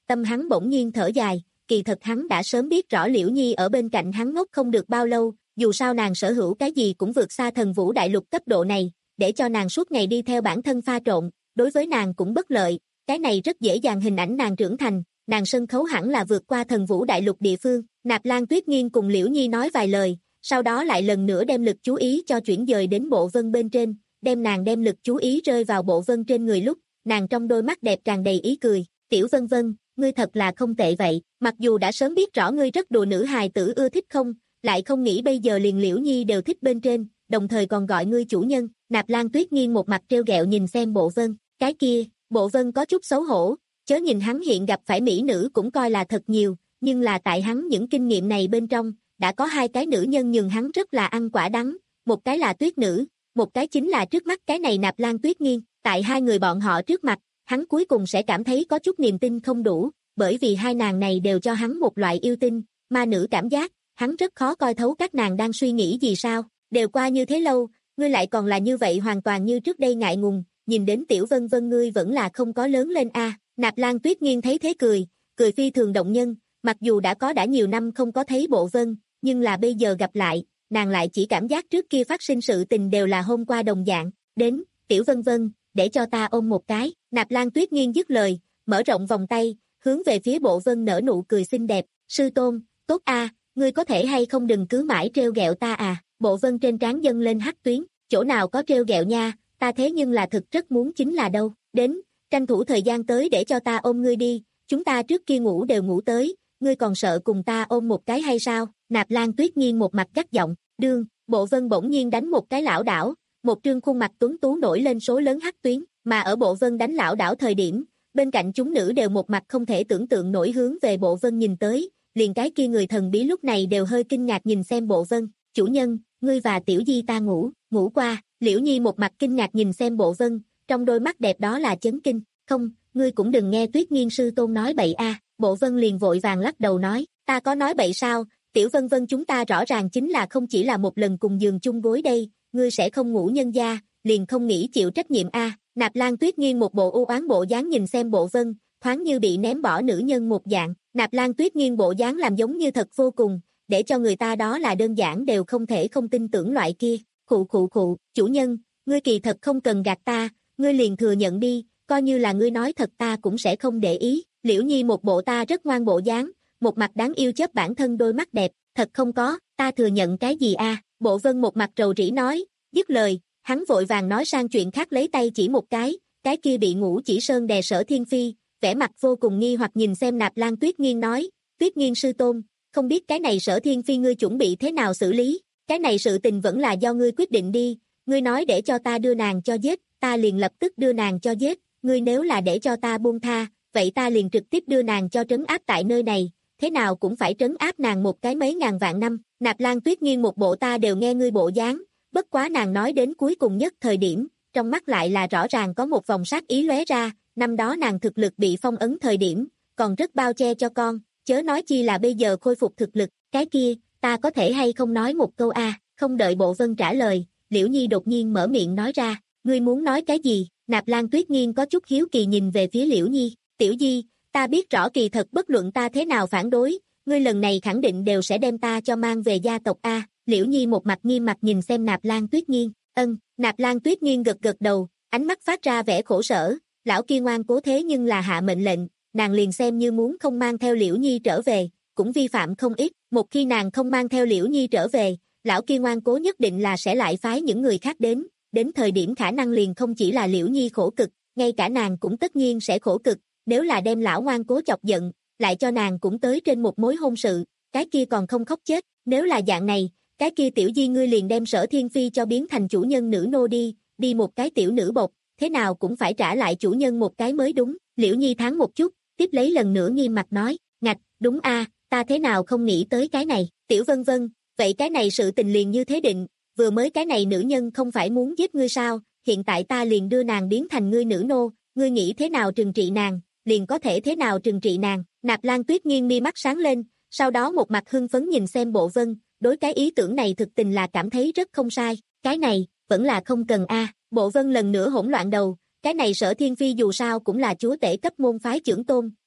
tâm hắn bỗng nhiên thở dài, kỳ thật hắn đã sớm biết rõ Liễu Nhi ở bên cạnh hắn ngốc không được bao lâu, dù sao nàng sở hữu cái gì cũng vượt xa thần vũ đại lục cấp độ này, để cho nàng suốt ngày đi theo bản thân pha trộn, đối với nàng cũng bất lợi, cái này rất dễ dàng hình ảnh nàng trưởng thành, nàng sân khấu hẳn là vượt qua thần vũ đại lục địa phương. Nạp Lan Tuyết Nghiên cùng Liễu Nhi nói vài lời, sau đó lại lần nữa đem lực chú ý cho chuyển dời đến Bộ Vân bên trên, đem nàng đem lực chú ý rơi vào Bộ Vân trên người lúc, nàng trong đôi mắt đẹp tràn đầy ý cười, "Tiểu Vân Vân, ngươi thật là không tệ vậy, mặc dù đã sớm biết rõ ngươi rất đùa nữ hài tử ưa thích không, lại không nghĩ bây giờ liền Liễu Nhi đều thích bên trên, đồng thời còn gọi ngươi chủ nhân." Nạp Lan Tuyết Nghiên một mặt trêu ghẹo nhìn xem Bộ Vân, cái kia, Bộ Vân có chút xấu hổ, chớ nhìn hắn hiện gặp phải mỹ nữ cũng coi là thật nhiều, nhưng là tại hắn những kinh nghiệm này bên trong, đã có hai cái nữ nhân nhường hắn rất là ăn quả đắng, một cái là Tuyết nữ, một cái chính là trước mắt cái này Nạp Lan Tuyết Nghiên, tại hai người bọn họ trước mặt, hắn cuối cùng sẽ cảm thấy có chút niềm tin không đủ, bởi vì hai nàng này đều cho hắn một loại yêu tinh, ma nữ cảm giác, hắn rất khó coi thấu các nàng đang suy nghĩ gì sao, đều qua như thế lâu, ngươi lại còn là như vậy hoàn toàn như trước đây ngại ngùng, nhìn đến Tiểu Vân Vân ngươi vẫn là không có lớn lên a. À. Nạp Lan Tuyết Nghiên thấy thế cười, cười phi thường động nhân, mặc dù đã có đã nhiều năm không có thấy Bộ Vân, nhưng là bây giờ gặp lại, nàng lại chỉ cảm giác trước kia phát sinh sự tình đều là hôm qua đồng dạng, đến, Tiểu Vân Vân, để cho ta ôm một cái. Nạp Lan Tuyết Nghiên dứt lời, mở rộng vòng tay, hướng về phía Bộ Vân nở nụ cười xinh đẹp, "Sư tôn, tốt a, ngươi có thể hay không đừng cứ mãi trêu ghẹo ta à." Bộ Vân trên trán dâng lên hắc tuyến, "Chỗ nào có trêu ghẹo nha, ta thế nhưng là thực rất muốn chính là đâu, đến, tranh thủ thời gian tới để cho ta ôm ngươi đi, chúng ta trước kia ngủ đều ngủ tới, ngươi còn sợ cùng ta ôm một cái hay sao?" Nạp Lan Tuyết Nghiên một mặt gắt giọng, đương, Bộ Vân bỗng nhiên đánh một cái lảo đảo, một trương khuôn mặt tuấn tú nổi lên số lớn hắc tuyến, mà ở Bộ Vân đánh lảo đảo thời điểm, bên cạnh chúng nữ đều một mặt không thể tưởng tượng nổi hướng về Bộ Vân nhìn tới, liền cái kia người thần bí lúc này đều hơi kinh ngạc nhìn xem Bộ Vân, "Chủ nhân, ngươi và Tiểu Di ta ngủ, ngủ qua." Liễu Nhi một mặt kinh ngạc nhìn xem Bộ Vân, trong đôi mắt đẹp đó là chấn kinh, "Không, ngươi cũng đừng nghe Tuyết Nghiên sư tôn nói bậy a." À. Bộ Vân liền vội vàng lắc đầu nói, "Ta có nói bậy sao, Tiểu Vân Vân chúng ta rõ ràng chính là không chỉ là một lần cùng giường chung gối đây, ngươi sẽ không ngủ nhân gia, liền không nghĩ chịu trách nhiệm a." À. Nạp Lan Tuyết Nghiên một bộ u oán bộ dáng nhìn xem Bộ Vân, thoáng như bị ném bỏ nữ nhân một dạng, Nạp Lan Tuyết Nghiên bộ dáng làm giống như thật vô cùng, để cho người ta đó là đơn giản đều không thể không tin tưởng loại kia. "Khụ khụ khụ, chủ nhân, ngươi kỳ thật không cần gạt ta, ngươi liền thừa nhận đi, coi như là ngươi nói thật ta cũng sẽ không để ý." Liễu Nhi một bộ ta rất ngoan bộ dáng, một mặt đáng yêu chớp bản thân đôi mắt đẹp, "Thật không có, ta thừa nhận cái gì a?" À? Bộ Vân một mặt rầu rĩ nói, dứt lời, hắn vội vàng nói sang chuyện khác lấy tay chỉ một cái, cái kia bị ngũ chỉ sơn đè Sở Thiên Phi, vẻ mặt vô cùng nghi hoặc nhìn xem Nạp Lan Tuyết Nghiên nói, "Tuyết Nghiên sư tôn, không biết cái này Sở Thiên Phi ngươi chuẩn bị thế nào xử lý, cái này sự tình vẫn là do ngươi quyết định đi, ngươi nói để cho ta đưa nàng cho giết, ta liền lập tức đưa nàng cho giết, ngươi nếu là để cho ta buông tha, vậy ta liền trực tiếp đưa nàng cho trấn áp tại nơi này, thế nào cũng phải trấn áp nàng một cái mấy ngàn vạn năm." Nạp Lan Tuyết Nghiên một bộ ta đều nghe ngươi bộ dáng, bất quá nàng nói đến cuối cùng nhất thời điểm, trong mắt lại là rõ ràng có một vòng sát ý lóe ra, năm đó nàng thực lực bị phong ấn thời điểm, còn rất bao che cho con, chớ nói chi là bây giờ khôi phục thực lực, cái kia, ta có thể hay không nói một câu a? À? Không đợi Bộ Vân trả lời, Liễu Nhi đột nhiên mở miệng nói ra, "Ngươi muốn nói cái gì?" Nạp Lan Tuyết Nghiên có chút hiếu kỳ nhìn về phía Liễu Nhi, "Tiểu Di, ta biết rõ kỳ thật bất luận ta thế nào phản đối, ngươi lần này khẳng định đều sẽ đem ta cho mang về gia tộc a." À? Liễu Nhi một mặt nghiêm mặt nhìn xem Nạp Lan Tuyết Nghiên, "Ân." Nạp Lan Tuyết Nghiên gật gật đầu, ánh mắt phát ra vẻ khổ sở, lão kia ngoan cố thế nhưng là hạ mệnh lệnh, nàng liền xem như muốn không mang theo Liễu Nhi trở về, cũng vi phạm không ít, một khi nàng không mang theo Liễu Nhi trở về, lão kia ngoan cố nhất định là sẽ lại phái những người khác đến, đến thời điểm khả năng liền không chỉ là Liễu Nhi khổ cực, ngay cả nàng cũng tất nhiên sẽ khổ cực, nếu là đem lão ngoan cố chọc giận, lại cho nàng cũng tới trên một mối hôn sự, cái kia còn không khóc chết, nếu là dạng này, cái kia Tiểu Di ngươi liền đem Sở Thiên Phi cho biến thành chủ nhân nữ nô đi, đi một cái tiểu nữ bột, thế nào cũng phải trả lại chủ nhân một cái mới đúng. Liễu Nhi thắng một chút, tiếp lấy lần nữa nghiêm mặt nói, "Ngạch, đúng a, ta thế nào không nghĩ tới cái này." Tiểu Vân Vân, vậy cái này sự tình liền như thế định, vừa mới cái này nữ nhân không phải muốn giết ngươi sao, hiện tại ta liền đưa nàng biến thành ngươi nữ nô, ngươi nghĩ thế nào trừng trị nàng, liền có thể thế nào trừng trị nàng. Nạp Lan Tuyết Nghiên mi mắt sáng lên, sau đó một mặt hưng phấn nhìn xem Bộ Vân, đối cái ý tưởng này thực tình là cảm thấy rất không sai, cái này, vẫn là không cần a. À. Bộ Vân lần nữa hỗn loạn đầu, cái này Sở Thiên Phi dù sao cũng là chúa tể cấp môn phái trưởng tôn,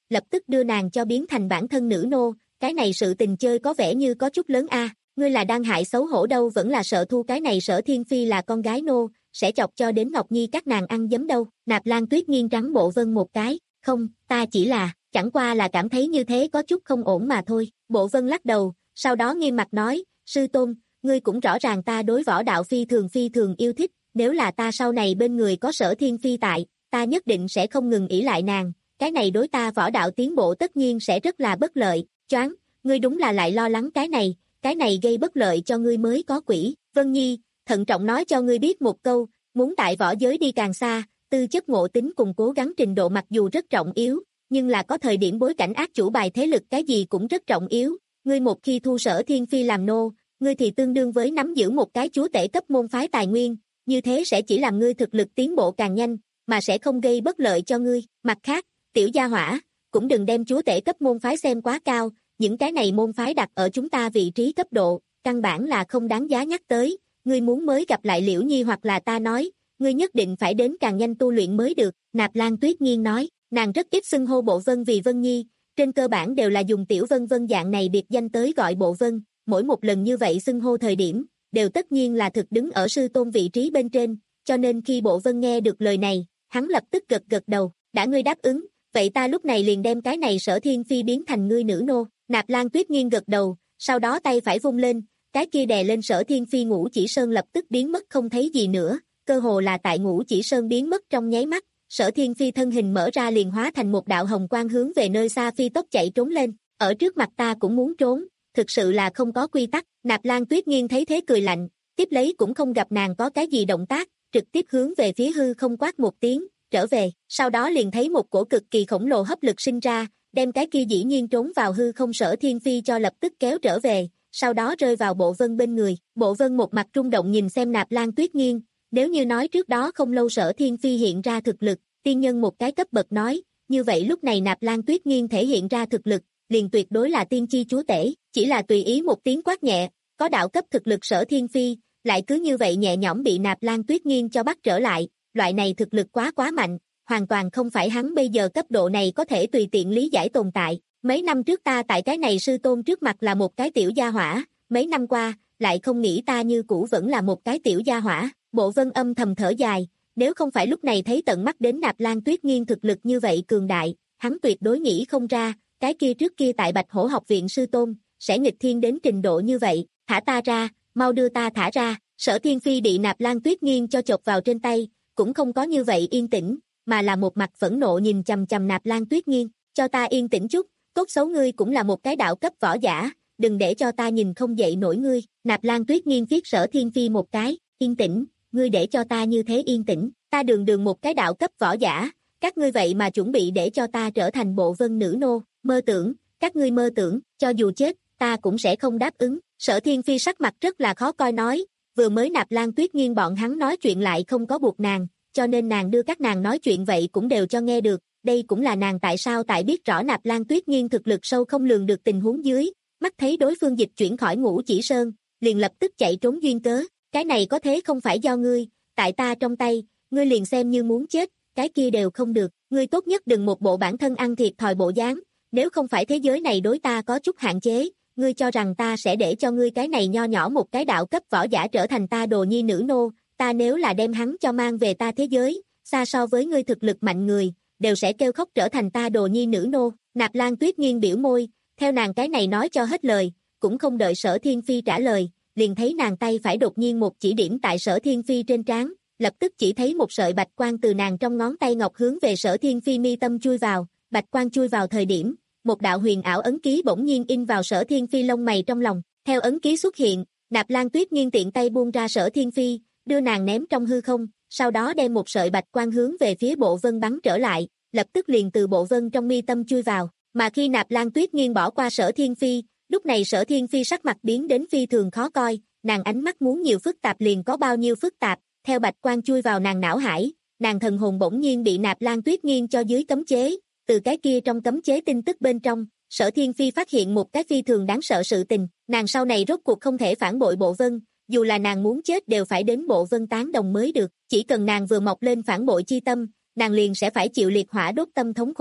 lập tức đưa nàng cho biến thành bản thân nữ nô, cái này sự tình chơi có vẻ như có chút lớn a, ngươi là đang hại xấu hổ đâu vẫn là sợ thu cái này Sở Thiên Phi là con gái nô, sẽ chọc cho đến Ngọc Nhi các nàng ăn giấm đâu. Nạp Lan Tuyết nghiêng trắng Bộ Vân một cái, không, ta chỉ là, chẳng qua là cảm thấy như thế có chút không ổn mà thôi. Bộ Vân lắc đầu, sau đó nghiêm mặt nói, sư tôn, ngươi cũng rõ ràng ta đối võ đạo phi thường phi thường yêu thích, nếu là ta sau này bên người có Sở Thiên Phi tại, ta nhất định sẽ không ngừng ỷ lại nàng, cái này đối ta võ đạo tiến bộ tất nhiên sẽ rất là bất lợi. Choáng, ngươi đúng là lại lo lắng cái này, cái này gây bất lợi cho ngươi mới có quỷ. Vân Nhi, thận trọng nói cho ngươi biết một câu, muốn tại võ giới đi càng xa, tư chất ngộ tính cùng cố gắng trình độ mặc dù rất trọng yếu, nhưng là có thời điểm bối cảnh ác chủ bài thế lực cái gì cũng rất trọng yếu. Ngươi một khi thu Sở Thiên Phi làm nô, ngươi thì tương đương với nắm giữ một cái chúa tể cấp môn phái tài nguyên, như thế sẽ chỉ làm ngươi thực lực tiến bộ càng nhanh, mà sẽ không gây bất lợi cho ngươi. Mặt khác, tiểu gia hỏa, cũng đừng đem chúa tể cấp môn phái xem quá cao, những cái này môn phái đặt ở chúng ta vị trí cấp độ, căn bản là không đáng giá nhắc tới, ngươi muốn mới gặp lại Liễu Nhi hoặc là ta nói, ngươi nhất định phải đến càng nhanh tu luyện mới được. Nạp Lan Tuyết Nghiên nói, nàng rất ít xưng hô Bộ Vân vì Vân Nhi, trên cơ bản đều là dùng tiểu Vân Vân dạng này biệt danh tới gọi Bộ Vân, mỗi một lần như vậy xưng hô thời điểm, đều tất nhiên là thực đứng ở sư tôn vị trí bên trên, cho nên khi Bộ Vân nghe được lời này, hắn lập tức gật gật đầu, đã ngươi đáp ứng, vậy ta lúc này liền đem cái này Sở Thiên Phi biến thành ngươi nữ nô. Nạp Lan Tuyết Nghiên gật đầu, sau đó tay phải vung lên, cái kia đè lên Sở Thiên Phi Ngũ Chỉ Sơn lập tức biến mất không thấy gì nữa, cơ hồ là tại Ngũ Chỉ Sơn biến mất trong nháy mắt, Sở Thiên Phi thân hình mở ra liền hóa thành một đạo hồng quang hướng về nơi xa phi tốc chạy trốn lên, ở trước mặt ta cũng muốn trốn, thực sự là không có quy tắc. Nạp Lan Tuyết Nghiên thấy thế cười lạnh, tiếp lấy cũng không gặp nàng có cái gì động tác, trực tiếp hướng về phía hư không quát một tiếng, trở về, sau đó liền thấy một cổ cực kỳ khổng lồ hấp lực sinh ra, đem cái kia dĩ nhiên trốn vào hư không Sở Thiên Phi cho lập tức kéo trở về, sau đó rơi vào Bộ Vân bên người. Bộ Vân một mặt rung động nhìn xem Nạp Lan Tuyết Nghiên, nếu như nói trước đó không lâu Sở Thiên Phi hiện ra thực lực, tiên nhân một cái cấp bậc nói, như vậy lúc này Nạp Lan Tuyết Nghiên thể hiện ra thực lực, liền tuyệt đối là tiên chi chúa tể, chỉ là tùy ý một tiếng quát nhẹ, có đạo cấp thực lực Sở Thiên Phi, lại cứ như vậy nhẹ nhõm bị Nạp Lan Tuyết Nghiên cho bắt trở lại, loại này thực lực quá quá mạnh, hoàn toàn không phải hắn bây giờ cấp độ này có thể tùy tiện lý giải tồn tại. Mấy năm trước ta tại cái này sư tôn trước mặt là một cái tiểu gia hỏa, mấy năm qua, lại không nghĩ ta như cũ vẫn là một cái tiểu gia hỏa. Bộ Vân âm thầm thở dài, nếu không phải lúc này thấy tận mắt đến Nạp Lan Tuyết Nghiên thực lực như vậy cường đại, hắn tuyệt đối nghĩ không ra, cái kia trước kia tại Bạch Hổ học viện sư tôn, sẽ nghịch thiên đến trình độ như vậy. Thả ta ra, mau đưa ta thả ra. Sở Thiên Phi bị Nạp Lan Tuyết Nghiên cho chộp vào trên tay, cũng không có như vậy yên tĩnh, mà là một mặt phẫn nộ nhìn chằm chằm Nạp Lan Tuyết Nghiên, cho ta yên tĩnh chút, tốt xấu ngươi cũng là một cái đạo cấp võ giả, đừng để cho ta nhìn không dậy nổi ngươi. Nạp Lan Tuyết Nghiên viết Sở Thiên Phi một cái, yên tĩnh, ngươi để cho ta như thế yên tĩnh, ta đường đường một cái đạo cấp võ giả, các ngươi vậy mà chuẩn bị để cho ta trở thành Bộ Vân nữ nô, mơ tưởng, các ngươi mơ tưởng, cho dù chết, ta cũng sẽ không đáp ứng. Sở Thiên Phi sắc mặt rất là khó coi nói, vừa mới Nạp Lan Tuyết Nghiên bọn hắn nói chuyện lại không có buộc nàng, cho nên nàng đưa các nàng nói chuyện vậy cũng đều cho nghe được, đây cũng là nàng tại sao tại biết rõ Nạp Lan Tuyết Nghiên thực lực sâu không lường được tình huống dưới, mắt thấy đối phương dịch chuyển khỏi Ngũ Chỉ Sơn, liền lập tức chạy trốn duyên cớ, cái này có thế không phải do ngươi, tại ta trong tay, ngươi liền xem như muốn chết, cái kia đều không được, ngươi tốt nhất đừng một bộ bản thân ăn thiệt thòi bộ dáng, nếu không phải thế giới này đối ta có chút hạn chế, ngươi cho rằng ta sẽ để cho ngươi cái này nho nhỏ một cái đạo cấp võ giả trở thành ta đồ nhi nữ nô, ta nếu là đem hắn cho mang về ta thế giới, xa so với ngươi thực lực mạnh người, đều sẽ kêu khóc trở thành ta đồ nhi nữ nô. Nạp Lan Tuyết Nghiên biểu môi, theo nàng cái này nói cho hết lời, cũng không đợi Sở Thiên Phi trả lời, liền thấy nàng tay phải đột nhiên một chỉ điểm tại Sở Thiên Phi trên trán, lập tức chỉ thấy một sợi bạch quang từ nàng trong ngón tay ngọc hướng về Sở Thiên Phi mi tâm chui vào, bạch quang chui vào thời điểm, một đạo huyền ảo ấn ký bỗng nhiên in vào Sở Thiên Phi lông mày trong lòng, theo ấn ký xuất hiện, Nạp Lan Tuyết Nghiên tiện tay buông ra Sở Thiên Phi, đưa nàng ném trong hư không, sau đó đem một sợi bạch quang hướng về phía Bộ Vân bắn trở lại, lập tức liền từ Bộ Vân trong mi tâm chui vào, mà khi Nạp Lan Tuyết Nghiên bỏ qua Sở Thiên Phi, lúc này Sở Thiên Phi sắc mặt biến đến phi thường khó coi, nàng ánh mắt muốn nhiều phức tạp liền có bao nhiêu phức tạp, theo bạch quang chui vào nàng não hải, nàng thần hồn bỗng nhiên bị Nạp Lan Tuyết Nghiên cho dưới cấm chế, từ cái kia trong cấm chế tin tức bên trong, Sở Thiên Phi phát hiện một cái phi thường đáng sợ sự tình, nàng sau này rốt cuộc không thể phản bội Bộ Vân, dù là nàng muốn chết đều phải đến Bộ Vân tán đồng mới được, chỉ cần nàng vừa mọc lên phản bội chi tâm, nàng liền sẽ phải chịu liệt hỏa đốt tâm thống khổ,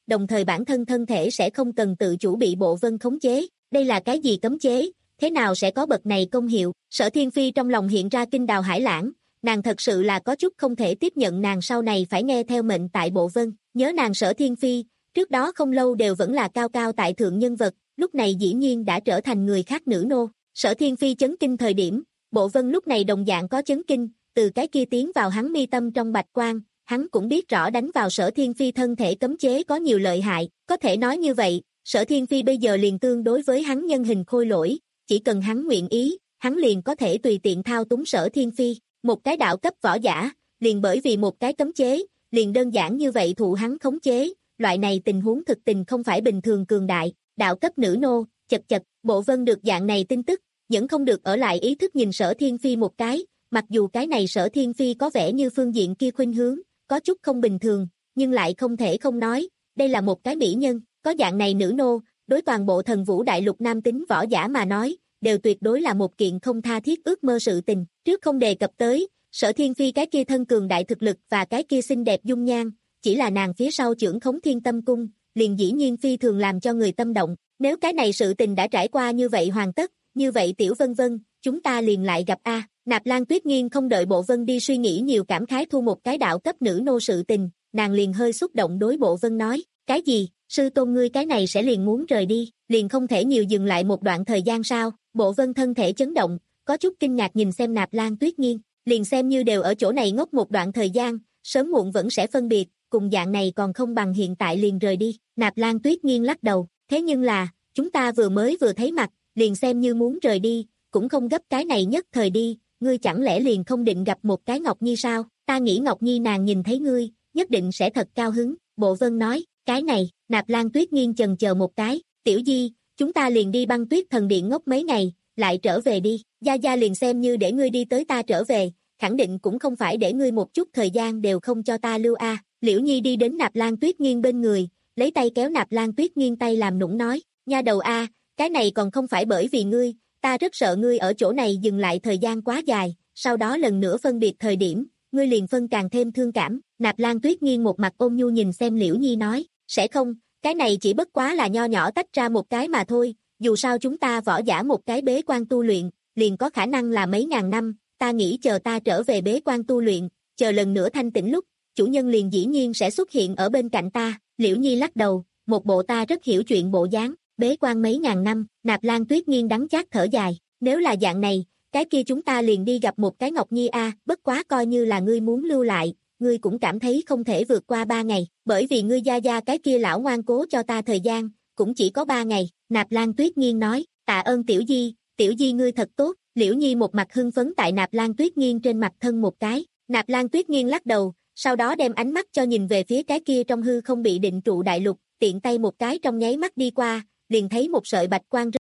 đồng thời bản thân thân thể sẽ không cần tự chủ bị Bộ Vân khống chế. Đây là cái gì cấm chế, thế nào sẽ có bậc này công hiệu? Sở Thiên Phi trong lòng hiện ra kinh đào hải lãng, nàng thật sự là có chút không thể tiếp nhận nàng sau này phải nghe theo mệnh tại Bộ Vân. Nhớ nàng Sở Thiên Phi, trước đó không lâu đều vẫn là cao cao tại thượng nhân vật, lúc này dĩ nhiên đã trở thành người khác nữ nô. Sở Thiên Phi chấn kinh thời điểm, Bộ Vân lúc này đồng dạng có chấn kinh, từ cái kia tiến vào hắn mi tâm trong bạch quang, hắn cũng biết rõ đánh vào Sở Thiên Phi thân thể cấm chế có nhiều lợi hại, có thể nói như vậy, Sở Thiên Phi bây giờ liền tương đối với hắn nhân hình khôi lỗi, chỉ cần hắn nguyện ý, hắn liền có thể tùy tiện thao túng Sở Thiên Phi, một cái đạo cấp võ giả, liền bởi vì một cái cấm chế, liền đơn giản như vậy thụ hắn khống chế, loại này tình huống thực tình không phải bình thường cường đại, đạo cấp nữ nô, chật chật, Bộ Vân được dạng này tin tức, vẫn không được ở lại ý thức nhìn Sở Thiên Phi một cái, mặc dù cái này Sở Thiên Phi có vẻ như phương diện kia khuynh hướng, có chút không bình thường, nhưng lại không thể không nói, đây là một cái mỹ nhân, có dạng này nữ nô, đối toàn bộ thần vũ đại lục nam tính võ giả mà nói, đều tuyệt đối là một kiện không tha thiết ước mơ sự tình, trước không đề cập tới, Sở Thiên Phi cái kia thân cường đại thực lực và cái kia xinh đẹp dung nhan, chỉ là nàng phía sau trưởng khống Thiên Tâm Cung, liền dĩ nhiên phi thường làm cho người tâm động, nếu cái này sự tình đã trải qua như vậy hoàn tất, như vậy Tiểu Vân Vân, chúng ta liền lại gặp a. Nạp Lan Tuyết Nghiên không đợi Bộ Vân đi suy nghĩ nhiều cảm khái thu một cái đạo cấp nữ nô sự tình, nàng liền hơi xúc động đối Bộ Vân nói, cái gì, sư tôn ngươi cái này sẽ liền muốn rời đi, liền không thể nhiều dừng lại một đoạn thời gian sao? Bộ Vân thân thể chấn động, có chút kinh ngạc nhìn xem Nạp Lan Tuyết Nghiên, liền xem như đều ở chỗ này ngốc một đoạn thời gian, sớm muộn vẫn sẽ phân biệt, cùng dạng này còn không bằng hiện tại liền rời đi. Nạp Lan Tuyết Nghiên lắc đầu, thế nhưng là, chúng ta vừa mới vừa thấy mặt, liền xem như muốn rời đi, cũng không gấp cái này nhất thời đi, ngươi chẳng lẽ liền không định gặp một cái Ngọc Nhi sao? Ta nghĩ Ngọc Nhi nàng nhìn thấy ngươi, nhất định sẽ thật cao hứng. Bộ Vân nói, cái này, Nạp Lan Tuyết Nghiên chần chờ một cái, Tiểu Di, chúng ta liền đi Băng Tuyết Thần Điện ngốc mấy ngày, lại trở về đi, Gia Gia liền xem như để ngươi đi tới ta trở về, khẳng định cũng không phải để ngươi một chút thời gian đều không cho ta lưu a. Liễu Nhi đi đến Nạp Lan Tuyết Nghiên bên người, lấy tay kéo Nạp Lan Tuyết Nghiên tay làm nũng nói, nha đầu a, cái này còn không phải bởi vì ngươi, ta rất sợ ngươi ở chỗ này dừng lại thời gian quá dài, sau đó lần nữa phân biệt thời điểm, ngươi liền phân càng thêm thương cảm. Nạp Lan Tuyết Nghiên một mặt ôn nhu nhìn xem Liễu Nhi nói, sẽ không, cái này chỉ bất quá là nho nhỏ tách ra một cái mà thôi, dù sao chúng ta võ giả một cái bế quan tu luyện, liền có khả năng là mấy ngàn năm, ta nghĩ chờ ta trở về bế quan tu luyện, chờ lần nữa thanh tĩnh lúc, chủ nhân liền dĩ nhiên sẽ xuất hiện ở bên cạnh ta. Liễu Nhi lắc đầu, một bộ ta rất hiểu chuyện bộ dáng, bế quan mấy ngàn năm. Nạp Lan Tuyết Nghiên đắng chát thở dài, nếu là dạng này, cái kia chúng ta liền đi gặp một cái Ngọc Nhi a, bất quá coi như là ngươi muốn lưu lại, ngươi cũng cảm thấy không thể vượt qua ba ngày, bởi vì ngươi Gia Gia cái kia lão ngoan cố cho ta thời gian, cũng chỉ có ba ngày. Nạp Lan Tuyết Nghiên nói, tạ ơn Tiểu Di, Tiểu Di ngươi thật tốt. Liễu Nhi một mặt hưng phấn tại Nạp Lan Tuyết Nghiên trên mặt thân một cái. Nạp Lan Tuyết Nghiên lắc đầu, sau đó đem ánh mắt cho nhìn về phía cái kia trong hư không bị định trụ đại lục, tiện tay một cái trong nháy mắt đi qua, liền thấy một sợi bạch quang rơi.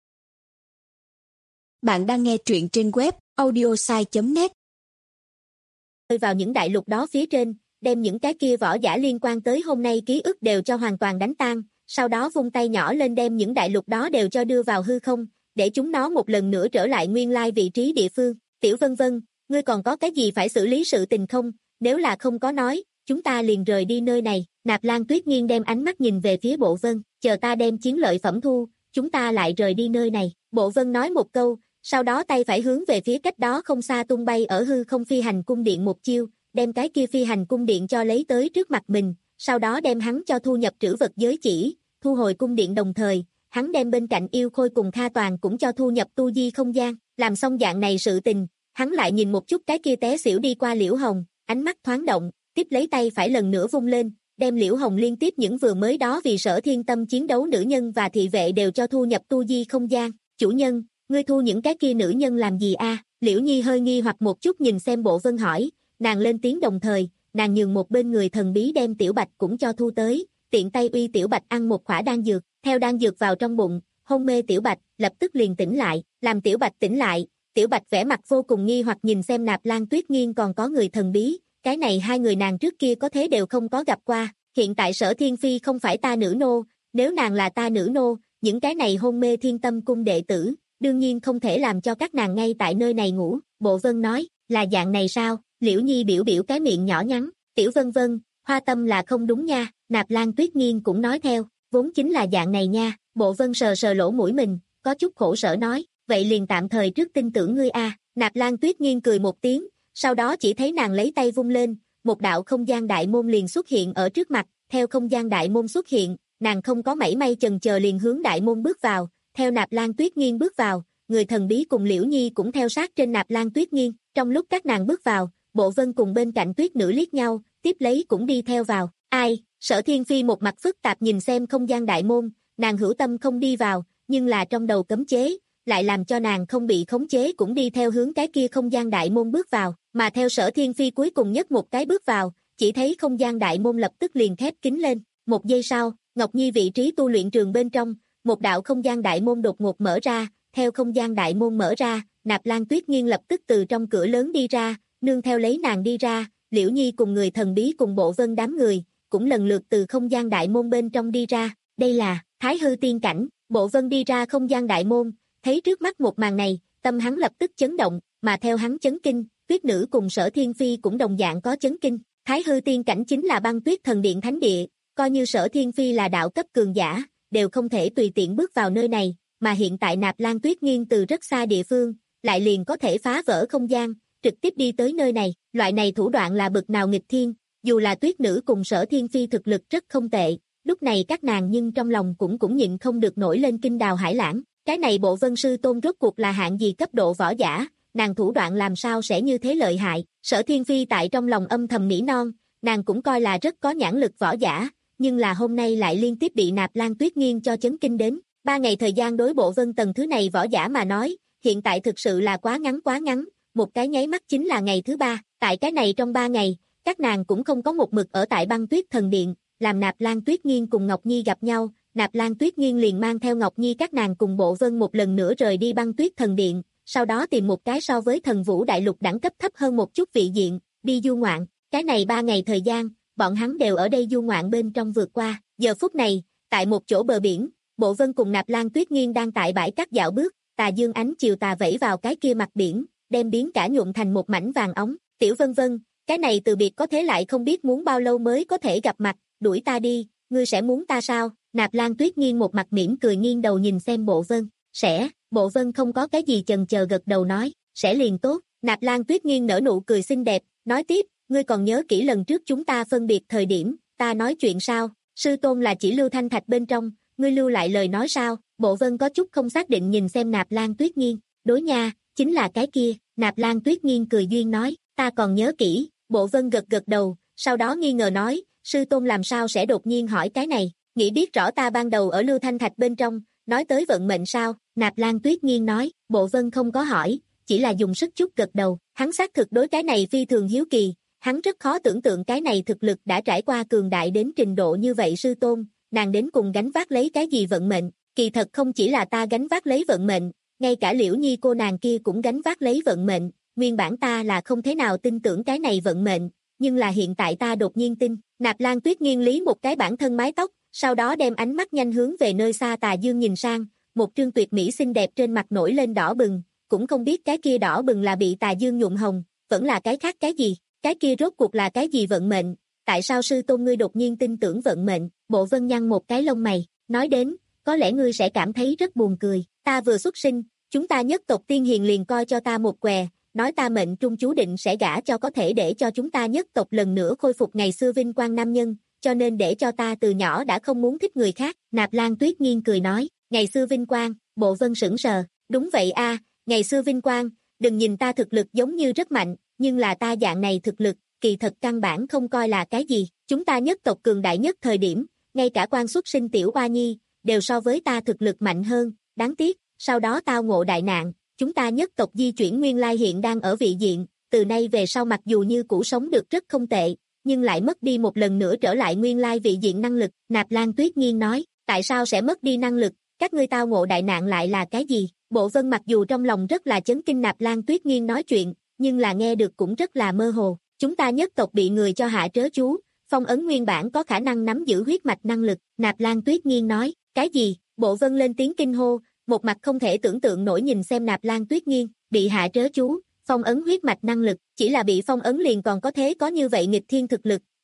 Bạn đang nghe truyện trên web audiosai chấm net. Rơi vào những đại lục đó phía trên, đem những cái kia võ giả liên quan tới hôm nay ký ức đều cho hoàn toàn đánh tan, sau đó vung tay nhỏ lên đem những đại lục đó đều cho đưa vào hư không, để chúng nó một lần nữa trở lại nguyên lai vị trí địa phương. Tiểu Vân Vân, ngươi còn có cái gì phải xử lý sự tình không? Nếu là không có nói, chúng ta liền rời đi nơi này. Nạp Lan Tuyết Nghiên đem ánh mắt nhìn về phía Bộ Vân, chờ ta đem chiến lợi phẩm thu, chúng ta lại rời đi nơi này. Bộ Vân nói một câu, sau đó tay phải hướng về phía cách đó không xa tung bay ở hư không phi hành cung điện một chiêu, đem cái kia phi hành cung điện cho lấy tới trước mặt mình, sau đó đem hắn cho thu nhập trữ vật giới chỉ, thu hồi cung điện đồng thời, hắn đem bên cạnh yêu khôi cùng Kha Toàn cũng cho thu nhập tu di không gian, làm xong dạng này sự tình, hắn lại nhìn một chút cái kia té xỉu đi qua Liễu Hồng, ánh mắt thoáng động, tiếp lấy tay phải lần nữa vung lên, đem Liễu Hồng liên tiếp những vừa mới đó vì Sở Thiên Tâm chiến đấu nữ nhân và thị vệ đều cho thu nhập tu di không gian. Chủ nhân, ngươi thu những cái kia nữ nhân làm gì a? Liễu Nhi hơi nghi hoặc một chút nhìn xem Bộ Vân hỏi, nàng lên tiếng đồng thời, nàng nhường một bên người thần bí đem Tiểu Bạch cũng cho thu tới, tiện tay uy Tiểu Bạch ăn một khỏa đan dược, theo đan dược vào trong bụng, hôn mê Tiểu Bạch lập tức liền tỉnh lại, làm Tiểu Bạch tỉnh lại, Tiểu Bạch vẻ mặt vô cùng nghi hoặc nhìn xem Nạp Lan Tuyết Nghiên còn có người thần bí, cái này hai người nàng trước kia có thế đều không có gặp qua, hiện tại Sở Thiên Phi không phải ta nữ nô, nếu nàng là ta nữ nô, những cái này hôn mê Thiên Tâm cung đệ tử, đương nhiên không thể làm cho các nàng ngay tại nơi này ngủ. Bộ Vân nói, là dạng này sao? Liễu Nhi biểu biểu cái miệng nhỏ nhắn, Tiểu Vân Vân, Hoa tâm là không đúng nha, Nạp Lan Tuyết Nghiên cũng nói theo, vốn chính là dạng này nha, Bộ Vân sờ sờ lỗ mũi mình, có chút khổ sở nói, vậy liền tạm thời trước tin tưởng ngươi a. Nạp Lan Tuyết Nghiên cười một tiếng, sau đó chỉ thấy nàng lấy tay vung lên, một đạo không gian đại môn liền xuất hiện ở trước mặt, theo không gian đại môn xuất hiện, nàng không có mảy may chần chờ liền hướng đại môn bước vào, theo Nạp Lan Tuyết Nghiên bước vào, người thần bí cùng Liễu Nhi cũng theo sát trên Nạp Lan Tuyết Nghiên, trong lúc các nàng bước vào, Bộ Vân cùng bên cạnh Tuyết Nữ liếc nhau, tiếp lấy cũng đi theo vào, ai, Sở Thiên Phi một mặt phức tạp nhìn xem không gian đại môn, nàng hữu tâm không đi vào, nhưng là trong đầu cấm chế, lại làm cho nàng không bị khống chế cũng đi theo hướng cái kia không gian đại môn bước vào, mà theo Sở Thiên Phi cuối cùng nhất một cái bước vào, chỉ thấy không gian đại môn lập tức liền khép kín lên, một giây sau, Ngọc Nhi vị trí tu luyện trường bên trong, một đạo không gian đại môn đột ngột mở ra, theo không gian đại môn mở ra, Nạp Lan Tuyết Nghiên lập tức từ trong cửa lớn đi ra, nương theo lấy nàng đi ra, Liễu Nhi cùng người thần bí cùng Bộ Vân đám người, cũng lần lượt từ không gian đại môn bên trong đi ra, đây là Thái Hư Tiên Cảnh, Bộ Vân đi ra không gian đại môn, thấy trước mắt một màn này, tâm hắn lập tức chấn động, mà theo hắn chấn kinh, Tuyết Nữ cùng Sở Thiên Phi cũng đồng dạng có chấn kinh, Thái Hư Tiên Cảnh chính là Băng Tuyết Thần Điện Thánh Địa, coi như Sở Thiên Phi là đạo cấp cường giả, đều không thể tùy tiện bước vào nơi này, mà hiện tại Nạp Lan Tuyết Nghiên từ rất xa địa phương, lại liền có thể phá vỡ không gian, trực tiếp đi tới nơi này, loại này thủ đoạn là bực nào nghịch thiên, dù là Tuyết Nữ cùng Sở Thiên Phi thực lực rất không tệ, lúc này các nàng nhưng trong lòng cũng cũng nhịn không được nổi lên kinh đào hải lãng, cái này Bộ Vân sư tôn rốt cuộc là hạng gì cấp độ võ giả, nàng thủ đoạn làm sao sẽ như thế lợi hại, Sở Thiên Phi tại trong lòng âm thầm nỉ non, nàng cũng coi là rất có nhãn lực võ giả, nhưng là hôm nay lại liên tiếp bị Nạp Lan Tuyết Nghiên cho chấn kinh đến, ba ngày thời gian đối Bộ Vân tầng thứ này võ giả mà nói, hiện tại thực sự là quá ngắn quá ngắn, một cái nháy mắt chính là ngày thứ ba, tại cái này trong ba ngày, các nàng cũng không có một mực ở tại Băng Tuyết Thần Điện, làm Nạp Lan Tuyết Nghiên cùng Ngọc Nhi gặp nhau, Nạp Lan Tuyết Nghiên liền mang theo Ngọc Nhi các nàng cùng Bộ Vân một lần nữa rời đi Băng Tuyết Thần Điện, sau đó tìm một cái so với Thần Vũ Đại Lục đẳng cấp thấp hơn một chút vị diện, đi du ngoạn, cái này ba ngày thời gian, bọn hắn đều ở đây du ngoạn bên trong vượt qua, giờ phút này, tại một chỗ bờ biển, Bộ Vân cùng Nạp Lan Tuyết Nghiên đang tại bãi cát dạo bước, tà dương ánh chiều tà vẩy vào cái kia mặt biển, đem biến cả nhuộm thành một mảnh vàng óng, Tiểu Vân Vân, cái này từ biệt có thế lại không biết muốn bao lâu mới có thể gặp mặt, đuổi ta đi, ngươi sẽ muốn ta sao? Nạp Lan Tuyết Nghiên một mặt mỉm cười nghiêng đầu nhìn xem Bộ Vân, sẽ, Bộ Vân không có cái gì chần chờ gật đầu nói, sẽ liền tốt, Nạp Lan Tuyết Nghiên nở nụ cười xinh đẹp, nói tiếp, ngươi còn nhớ kỹ lần trước chúng ta phân biệt thời điểm, ta nói chuyện sao, sư tôn là chỉ lưu thanh thạch bên trong, ngươi lưu lại lời nói sao, Bộ Vân có chút không xác định nhìn xem Nạp Lan Tuyết Nghiên, đối nha, chính là cái kia, Nạp Lan Tuyết Nghiên cười duyên nói, ta còn nhớ kỹ, Bộ Vân gật gật đầu, sau đó nghi ngờ nói, sư tôn làm sao sẽ đột nhiên hỏi cái này, nghĩ biết rõ ta ban đầu ở lưu thanh thạch bên trong, nói tới vận mệnh sao, Nạp Lan Tuyết Nghiên nói, Bộ Vân không có hỏi, chỉ là dùng sức chút gật đầu, hắn xác thực đối cái này phi thường hiếu kỳ, hắn rất khó tưởng tượng cái này thực lực đã trải qua cường đại đến trình độ như vậy sư tôn, nàng đến cùng gánh vác lấy cái gì vận mệnh, kỳ thật không chỉ là ta gánh vác lấy vận mệnh, ngay cả Liễu Nhi cô nàng kia cũng gánh vác lấy vận mệnh, nguyên bản ta là không thế nào tin tưởng cái này vận mệnh, nhưng là hiện tại ta đột nhiên tin, Nạp Lan Tuyết Nghiên lý một cái bản thân mái tóc, sau đó đem ánh mắt nhanh hướng về nơi xa tà dương nhìn sang, một trương tuyệt mỹ xinh đẹp trên mặt nổi lên đỏ bừng, cũng không biết cái kia đỏ bừng là bị tà dương nhuộm hồng, vẫn là cái khác cái gì, cái kia rốt cuộc là cái gì vận mệnh, tại sao sư tôn ngươi đột nhiên tin tưởng vận mệnh, Bộ Vân nhăn một cái lông mày, nói đến, có lẽ ngươi sẽ cảm thấy rất buồn cười, ta vừa xuất sinh, chúng ta nhất tộc tiên hiền liền coi cho ta một què, nói ta mệnh trung chú định sẽ gả cho có thể để cho chúng ta nhất tộc lần nữa khôi phục ngày xưa vinh quang nam nhân, cho nên để cho ta từ nhỏ đã không muốn thích người khác, Nạp Lan Tuyết Nghiên cười nói, ngày xưa vinh quang, Bộ Vân sững sờ, đúng vậy a, ngày xưa vinh quang, đừng nhìn ta thực lực giống như rất mạnh, nhưng là ta dạng này thực lực, kỳ thật căn bản không coi là cái gì, chúng ta nhất tộc cường đại nhất thời điểm, ngay cả quan xuất sinh tiểu oa nhi, đều so với ta thực lực mạnh hơn, đáng tiếc, sau đó tao ngộ đại nạn, chúng ta nhất tộc di chuyển nguyên lai hiện đang ở vị diện, từ nay về sau mặc dù như cũ sống được rất không tệ, nhưng lại mất đi một lần nữa trở lại nguyên lai vị diện năng lực, Nạp Lan Tuyết Nghiên nói, tại sao sẽ mất đi năng lực, các ngươi tao ngộ đại nạn lại là cái gì, Bộ Vân mặc dù trong lòng rất là chấn kinh Nạp Lan Tuyết Nghiên nói chuyện, nhưng là nghe được cũng rất là mơ hồ, chúng ta nhất tộc bị người cho hạ trớ chú, phong ấn nguyên bản có khả năng nắm giữ huyết mạch năng lực, Nạp Lan Tuyết Nghiên nói, cái gì, Bộ Vân lên tiếng kinh hô, một mặt không thể tưởng tượng nổi nhìn xem Nạp Lan Tuyết Nghiên, bị hạ trớ chú, phong ấn huyết mạch năng lực, chỉ là bị phong ấn liền còn có thế có như vậy nghịch thiên thực lực,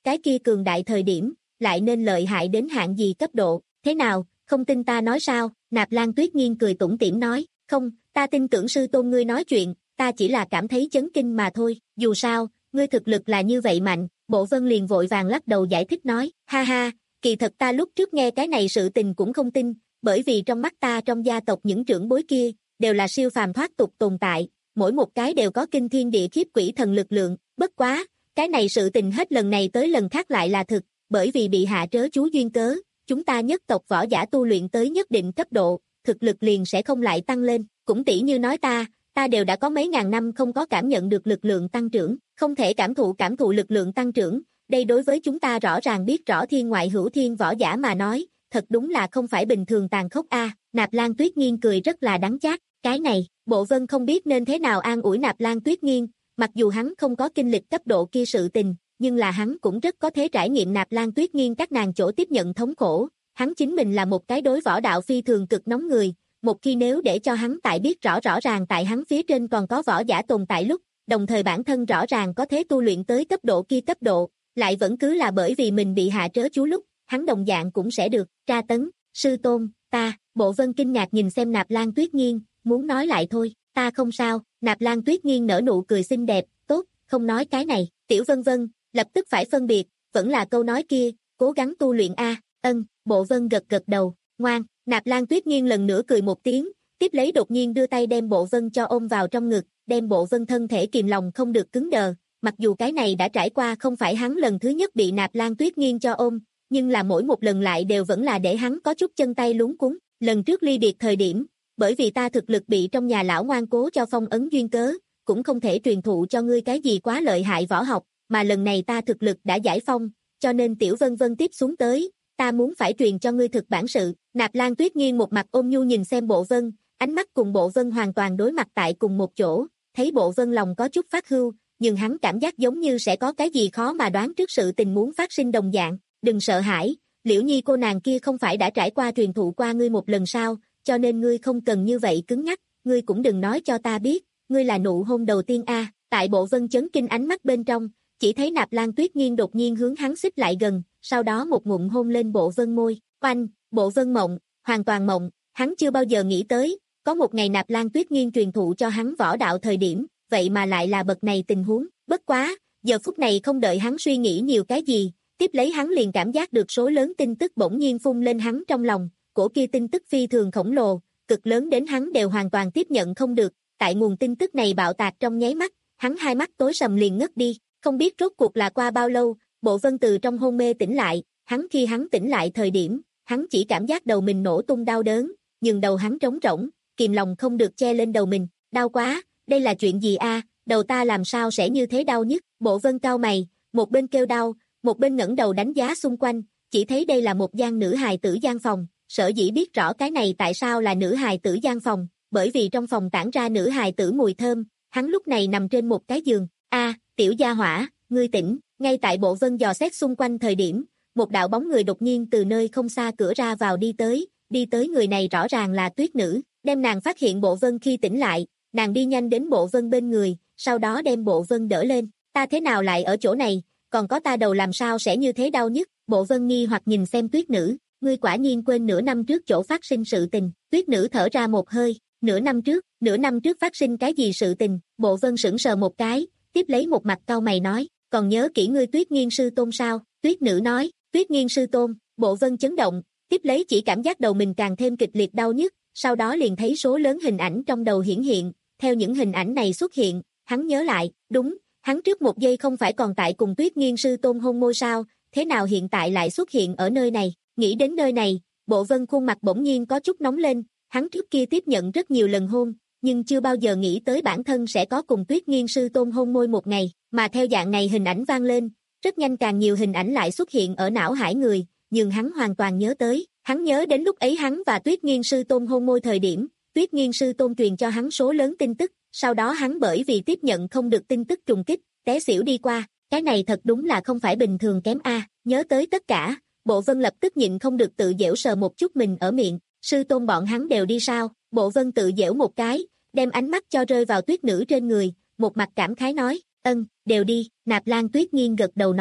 cái kia cường đại thời điểm, lại nên lợi hại đến hạng gì cấp độ, thế nào, không tin ta nói sao, Nạp Lan Tuyết Nghiên cười tủm tỉm nói, không, ta tin tưởng sư tôn ngươi nói chuyện, ta chỉ là cảm thấy chấn kinh mà thôi, dù sao, ngươi thực lực là như vậy mạnh, Bộ Vân liền vội vàng lắc đầu giải thích nói, ha ha, kỳ thật ta lúc trước nghe cái này sự tình cũng không tin, bởi vì trong mắt ta trong gia tộc những trưởng bối kia, đều là siêu phàm thoát tục tồn tại, mỗi một cái đều có kinh thiên địa khiếp quỷ thần lực lượng, bất quá, cái này sự tình hết lần này tới lần khác lại là thực, bởi vì bị hạ trớ chú duyên cớ, chúng ta nhất tộc võ giả tu luyện tới nhất định cấp độ, thực lực liền sẽ không lại tăng lên, cũng tỉ như nói ta, ta đều đã có mấy ngàn năm không có cảm nhận được lực lượng tăng trưởng, không thể cảm thụ cảm thụ lực lượng tăng trưởng, đây đối với chúng ta rõ ràng biết rõ thiên ngoại hữu thiên võ giả mà nói, thật đúng là không phải bình thường tàn khốc a. Nạp Lan Tuyết Nghiên cười rất là đắng chát, cái này, Bộ Vân không biết nên thế nào an ủi Nạp Lan Tuyết Nghiên, mặc dù hắn không có kinh lịch cấp độ kia sự tình, nhưng là hắn cũng rất có thể trải nghiệm Nạp Lan Tuyết Nghiên các nàng chỗ tiếp nhận thống khổ, hắn chính mình là một cái đối võ đạo phi thường cực nóng người, một khi nếu để cho hắn tại biết rõ rõ ràng tại hắn phía trên còn có võ giả tồn tại lúc, đồng thời bản thân rõ ràng có thể tu luyện tới cấp độ kia cấp độ, lại vẫn cứ là bởi vì mình bị hạ trớ chú lúc, hắn đồng dạng cũng sẽ được tra tấn, sư tôn, ta, Bộ Vân kinh ngạc nhìn xem Nạp Lan Tuyết Nghiên, muốn nói lại thôi, ta không sao, Nạp Lan Tuyết Nghiên nở nụ cười xinh đẹp, tốt, không nói cái này, Tiểu Vân Vân, lập tức phải phân biệt, vẫn là câu nói kia, cố gắng tu luyện a. Ân, Bộ Vân gật gật đầu, ngoan, Nạp Lan Tuyết Nghiên lần nữa cười một tiếng, tiếp lấy đột nhiên đưa tay đem Bộ Vân cho ôm vào trong ngực, đem Bộ Vân thân thể kìm lòng không được cứng đờ, mặc dù cái này đã trải qua không phải hắn lần thứ nhất bị Nạp Lan Tuyết Nghiên cho ôm, nhưng là mỗi một lần lại đều vẫn là để hắn có chút chân tay luống cuống, lần trước ly biệt thời điểm, bởi vì ta thực lực bị trong nhà lão ngoan cố cho phong ấn duyên cớ, cũng không thể truyền thụ cho ngươi cái gì quá lợi hại võ học, mà lần này ta thực lực đã giải phong, cho nên Tiểu Vân Vân tiếp xuống tới, ta muốn phải truyền cho ngươi thực bản sự. Nạp Lan Tuyết Nghiên một mặt ôn nhu nhìn xem Bộ Vân, ánh mắt cùng Bộ Vân hoàn toàn đối mặt tại cùng một chỗ, thấy Bộ Vân lòng có chút phát hưu, nhưng hắn cảm giác giống như sẽ có cái gì khó mà đoán trước sự tình muốn phát sinh đồng dạng, đừng sợ hãi, Liễu Nhi cô nàng kia không phải đã trải qua truyền thụ qua ngươi một lần sao, cho nên ngươi không cần như vậy cứng nhắc, ngươi cũng đừng nói cho ta biết, ngươi là nụ hôn đầu tiên a. Tại Bộ Vân chấn kinh ánh mắt bên trong, chỉ thấy Nạp Lan Tuyết Nghiên đột nhiên hướng hắn xích lại gần, sau đó một ngụm hôn lên Bộ Vân môi, oanh, Bộ Vân mộng, hoàn toàn mộng, hắn chưa bao giờ nghĩ tới, có một ngày Nạp Lan Tuyết Nghiên truyền thụ cho hắn võ đạo thời điểm, vậy mà lại là bậc này tình huống, bất quá, giờ phút này không đợi hắn suy nghĩ nhiều cái gì, tiếp lấy hắn liền cảm giác được số lớn tin tức bỗng nhiên phun lên hắn trong lòng, cổ kia tin tức phi thường khổng lồ, cực lớn đến hắn đều hoàn toàn tiếp nhận không được, tại nguồn tin tức này bạo tạc trong nháy mắt, hắn hai mắt tối sầm liền ngất đi, không biết rốt cuộc là qua bao lâu, Bộ Vân từ trong hôn mê tỉnh lại, hắn khi hắn tỉnh lại thời điểm, hắn chỉ cảm giác đầu mình nổ tung đau đớn, nhưng đầu hắn trống rỗng, kìm lòng không được che lên đầu mình, đau quá, đây là chuyện gì a? Đầu ta làm sao sẽ như thế đau nhất, Bộ Vân cau mày, một bên kêu đau, một bên ngẩng đầu đánh giá xung quanh, chỉ thấy đây là một gian nữ hài tử gian phòng, sở dĩ biết rõ cái này tại sao là nữ hài tử gian phòng, bởi vì trong phòng tản ra nữ hài tử mùi thơm, hắn lúc này nằm trên một cái giường, a, tiểu gia hỏa, ngươi tỉnh, ngay tại Bộ Vân dò xét xung quanh thời điểm, một đạo bóng người đột nhiên từ nơi không xa cửa ra vào đi tới, đi tới người này rõ ràng là Tuyết Nữ, đem nàng phát hiện Bộ Vân khi tỉnh lại, nàng đi nhanh đến Bộ Vân bên người, sau đó đem Bộ Vân đỡ lên, ta thế nào lại ở chỗ này, còn có ta đầu làm sao sẽ như thế đau nhất, Bộ Vân nghi hoặc nhìn xem Tuyết Nữ, ngươi quả nhiên quên nửa năm trước chỗ phát sinh sự tình, Tuyết Nữ thở ra một hơi, nửa năm trước, nửa năm trước phát sinh cái gì sự tình, Bộ Vân sững sờ một cái, tiếp lấy một mặt cau mày nói, còn nhớ kỹ ngươi Tuyết Nghiên sư tôn sao, Tuyết Nữ nói, Tuyết Nghiên sư tôn, Bộ Vân chấn động, tiếp lấy chỉ cảm giác đầu mình càng thêm kịch liệt đau nhức, sau đó liền thấy số lớn hình ảnh trong đầu hiển hiện, theo những hình ảnh này xuất hiện, hắn nhớ lại, đúng, hắn trước một giây không phải còn tại cùng Tuyết Nghiên sư tôn hôn môi sao, thế nào hiện tại lại xuất hiện ở nơi này, nghĩ đến nơi này, Bộ Vân khuôn mặt bỗng nhiên có chút nóng lên, hắn trước kia tiếp nhận rất nhiều lần hôn, nhưng chưa bao giờ nghĩ tới bản thân sẽ có cùng Tuyết Nghiên sư tôn hôn môi một ngày, mà theo dạng này hình ảnh vang lên, rất nhanh càng nhiều hình ảnh lại xuất hiện ở não hải người, nhưng hắn hoàn toàn nhớ tới, hắn nhớ đến lúc ấy hắn và Tuyết Nghiên sư tôn hôn môi thời điểm, Tuyết Nghiên sư tôn truyền cho hắn số lớn tin tức, sau đó hắn bởi vì tiếp nhận không được tin tức trùng kích, té xỉu đi qua, cái này thật đúng là không phải bình thường kém a, nhớ tới tất cả, Bộ Vân lập tức nhịn không được tự giễu sờ một chút mình ở miệng, sư tôn bọn hắn đều đi sao, Bộ Vân tự giễu một cái, đem ánh mắt cho rơi vào Tuyết Nữ trên người, một mặt cảm khái nói, ân, đều đi, Nạp Lan Tuyết Nghiên gật đầu nói,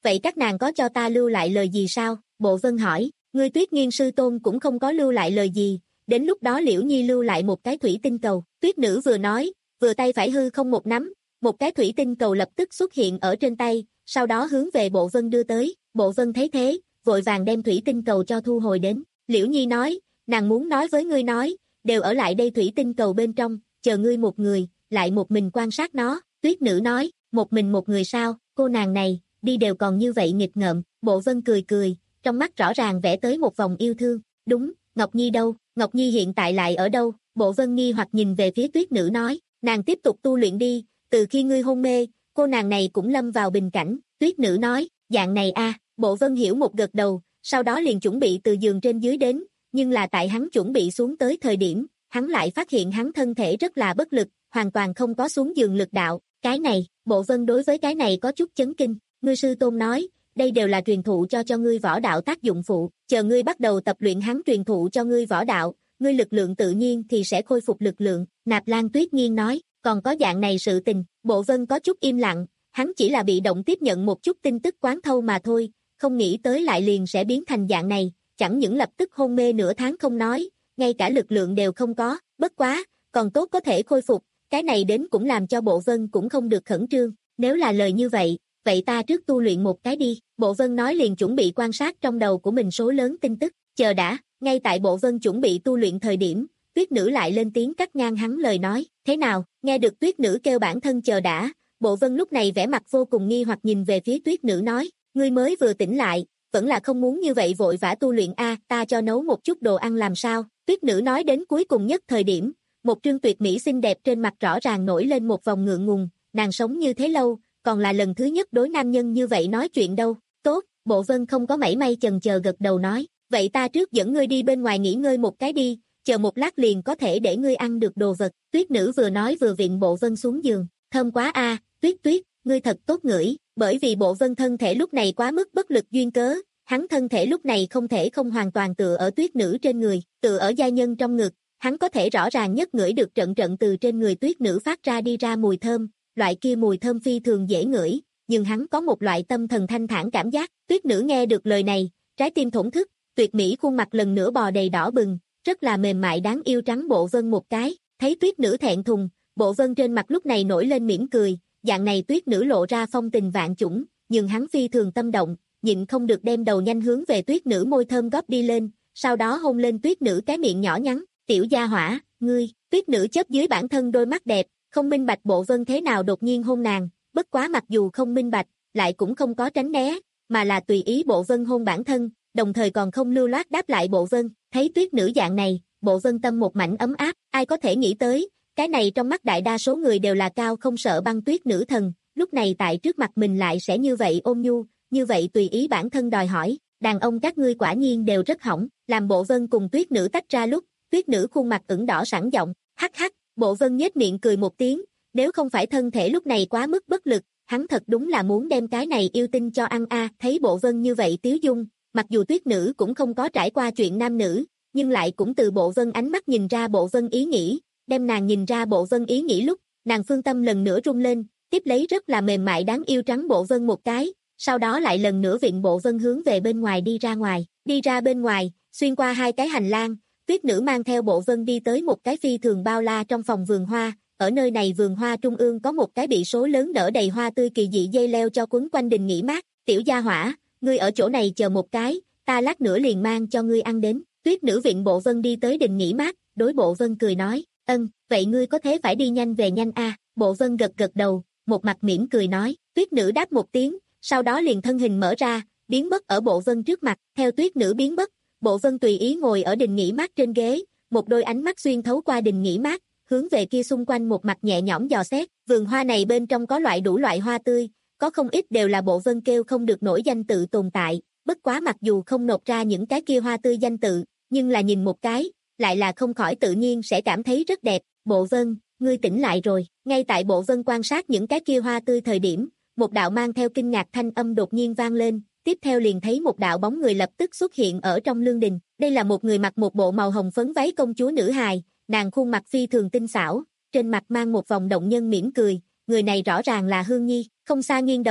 vậy các nàng có cho ta lưu lại lời gì sao? Bộ Vân hỏi, ngươi Tuyết Nghiên sư tôn cũng không có lưu lại lời gì, đến lúc đó Liễu Nhi lưu lại một cái thủy tinh cầu. Tuyết nữ vừa nói, vừa tay phải hư không một nắm, một cái thủy tinh cầu lập tức xuất hiện ở trên tay, sau đó hướng về Bộ Vân đưa tới. Bộ Vân thấy thế, vội vàng đem thủy tinh cầu cho thu hồi đến. Liễu Nhi nói, nàng muốn nói với ngươi nói, đều ở lại đây thủy tinh cầu bên trong, chờ ngươi một người, lại một mình quan sát nó. Tuyết nữ nói, một mình một người sao, cô nàng này, đi đều còn như vậy nghịch ngợm. Bộ Vân cười cười, trong mắt rõ ràng vẽ tới một vòng yêu thương. Đúng, Ngọc Nhi đâu, Ngọc Nhi hiện tại lại ở đâu? Bộ Vân nghi hoặc nhìn về phía Tuyết nữ nói, nàng tiếp tục tu luyện đi, từ khi ngươi hôn mê, cô nàng này cũng lâm vào bình cảnh. Tuyết nữ nói, dạng này a. Bộ Vân hiểu một gật đầu, sau đó liền chuẩn bị từ giường trên dưới đến, nhưng là tại hắn chuẩn bị xuống tới thời điểm, hắn lại phát hiện hắn thân thể rất là bất lực, hoàn toàn không có xuống giường lực đạo. Cái này, Bộ Vân đối với cái này có chút chấn kinh. Ngươi sư tôn nói, đây đều là truyền thụ cho cho ngươi võ đạo tác dụng phụ, chờ ngươi bắt đầu tập luyện hắn truyền thụ cho ngươi võ đạo, ngươi lực lượng tự nhiên thì sẽ khôi phục lực lượng. Nạp Lan Tuyết Nghiên nói, còn có dạng này sự tình. Bộ Vân có chút im lặng, hắn chỉ là bị động tiếp nhận một chút tin tức quán thâu mà thôi, không nghĩ tới lại liền sẽ biến thành dạng này, chẳng những lập tức hôn mê nửa tháng không nói, ngay cả lực lượng đều không có, bất quá, còn tốt có thể khôi phục, cái này đến cũng làm cho Bộ Vân cũng không được khẩn trương. Nếu là lời như vậy, vậy ta trước tu luyện một cái đi. Bộ Vân nói liền chuẩn bị quan sát trong đầu của mình số lớn tin tức. Chờ đã, ngay tại Bộ Vân chuẩn bị tu luyện thời điểm, Tuyết nữ lại lên tiếng cắt ngang hắn lời nói. Thế nào? Nghe được Tuyết nữ kêu bản thân chờ đã, Bộ Vân lúc này vẻ mặt vô cùng nghi hoặc nhìn về phía Tuyết nữ nói, ngươi mới vừa tỉnh lại, vẫn là không muốn như vậy vội vã tu luyện a, ta cho nấu một chút đồ ăn làm sao? Tuyết nữ nói đến cuối cùng nhất thời điểm, một trương tuyệt mỹ xinh đẹp trên mặt rõ ràng nổi lên một vòng ngượng ngùng, nàng sống như thế lâu, còn là lần thứ nhất đối nam nhân như vậy nói chuyện đâu. Tốt, Bộ Vân không có mảy may chần chờ gật đầu nói, vậy ta trước dẫn ngươi đi bên ngoài nghỉ ngơi một cái đi, chờ một lát liền có thể để ngươi ăn được đồ vật. Tuyết nữ vừa nói vừa viện Bộ Vân xuống giường, thơm quá a, Tuyết Tuyết, ngươi thật tốt ngửi. Bởi vì Bộ Vân thân thể lúc này quá mức bất lực duyên cớ, hắn thân thể lúc này không thể không hoàn toàn tựa ở Tuyết nữ trên người, tựa ở gia nhân trong ngực, hắn có thể rõ ràng nhất ngửi được trận trận từ trên người Tuyết nữ phát ra đi ra mùi thơm, loại kia mùi thơm phi thường dễ ngửi, nhưng hắn có một loại tâm thần thanh thản cảm giác. Tuyết nữ nghe được lời này, trái tim thổn thức, tuyệt mỹ khuôn mặt lần nữa bò đầy đỏ bừng, rất là mềm mại đáng yêu trắng Bộ Vân một cái, thấy Tuyết nữ thẹn thùng, Bộ Vân trên mặt lúc này nổi lên mỉm cười, dạng này Tuyết nữ lộ ra phong tình vạn chủng, nhưng hắn phi thường tâm động, nhịn không được đem đầu nhanh hướng về Tuyết nữ môi thơm góp đi lên, sau đó hôn lên Tuyết nữ cái miệng nhỏ nhắn. Tiểu gia hỏa, ngươi. Tuyết nữ chớp dưới bản thân đôi mắt đẹp, không minh bạch Bộ Vân thế nào đột nhiên hôn nàng, bất quá mặc dù không minh bạch, lại cũng không có tránh né, mà là tùy ý Bộ Vân hôn bản thân, đồng thời còn không lưu loát đáp lại Bộ Vân. Thấy Tuyết nữ dạng này, Bộ Vân tâm một mảnh ấm áp, ai có thể nghĩ tới, cái này trong mắt đại đa số người đều là cao không sợ băng Tuyết nữ thần, lúc này tại trước mặt mình lại sẽ như vậy ôn nhu, như vậy tùy ý bản thân đòi hỏi, đàn ông các ngươi quả nhiên đều rất hỏng. Làm Bộ Vân cùng Tuyết nữ tách ra lúc, Tuyết nữ khuôn mặt ửng đỏ sẵn giọng, hắc hắc. Bộ Vân nhếch miệng cười một tiếng, nếu không phải thân thể lúc này quá mức bất lực, hắn thật đúng là muốn đem cái này yêu tinh cho ăn a. Thấy Bộ Vân như vậy tiếu dung, mặc dù Tuyết nữ cũng không có trải qua chuyện nam nữ, nhưng lại cũng từ Bộ Vân ánh mắt nhìn ra Bộ Vân ý nghĩ, đem nàng nhìn ra Bộ Vân ý nghĩ lúc, nàng phương tâm lần nữa rung lên, tiếp lấy rất là mềm mại đáng yêu trắng Bộ Vân một cái, sau đó lại lần nữa vịn Bộ Vân hướng về bên ngoài đi ra ngoài, đi ra bên ngoài, xuyên qua hai cái hành lang, Tuyết nữ mang theo Bộ Vân đi tới một cái phi thường bao la trong phòng vườn hoa, ở nơi này vườn hoa trung ương có một cái bị số lớn nở đầy hoa tươi kỳ dị dây leo cho quấn quanh đình nghỉ mát. Tiểu gia hỏa, ngươi ở chỗ này chờ một cái, ta lát nữa liền mang cho ngươi ăn đến. Tuyết nữ vịn Bộ Vân đi tới đình nghỉ mát, đối Bộ Vân cười nói, ân, vậy ngươi có thế phải đi nhanh về nhanh a. Bộ Vân gật gật đầu, một mặt mỉm cười nói. Tuyết nữ đáp một tiếng, sau đó liền thân hình mở ra, biến mất ở Bộ Vân trước mặt. Theo Tuyết nữ biến mất, Bộ Vân tùy ý ngồi ở đình nghỉ mát trên ghế, một đôi ánh mắt xuyên thấu qua đình nghỉ mát, hướng về kia xung quanh một mặt nhẹ nhõm dò xét. Vườn hoa này bên trong có loại đủ loại hoa tươi, có không ít đều là Bộ Vân kêu không được nổi danh tự tồn tại, bất quá mặc dù không nộp ra những cái kia hoa tươi danh tự, nhưng là nhìn một cái, lại là không khỏi tự nhiên sẽ cảm thấy rất đẹp. Bộ Vân, ngươi tỉnh lại rồi. Ngay tại Bộ Vân quan sát những cái kia hoa tươi thời điểm, một đạo mang theo kinh ngạc thanh âm đột nhiên vang lên, tiếp theo liền thấy một đạo bóng người lập tức xuất hiện ở trong lương đình. Đây là một người mặc một bộ màu hồng phấn váy công chúa nữ hài, nàng khuôn mặt phi thường tinh xảo, trên mặt mang một vòng động nhân mỉm cười, người này rõ ràng là Hương Nhi. Không xa nghiêng đầu,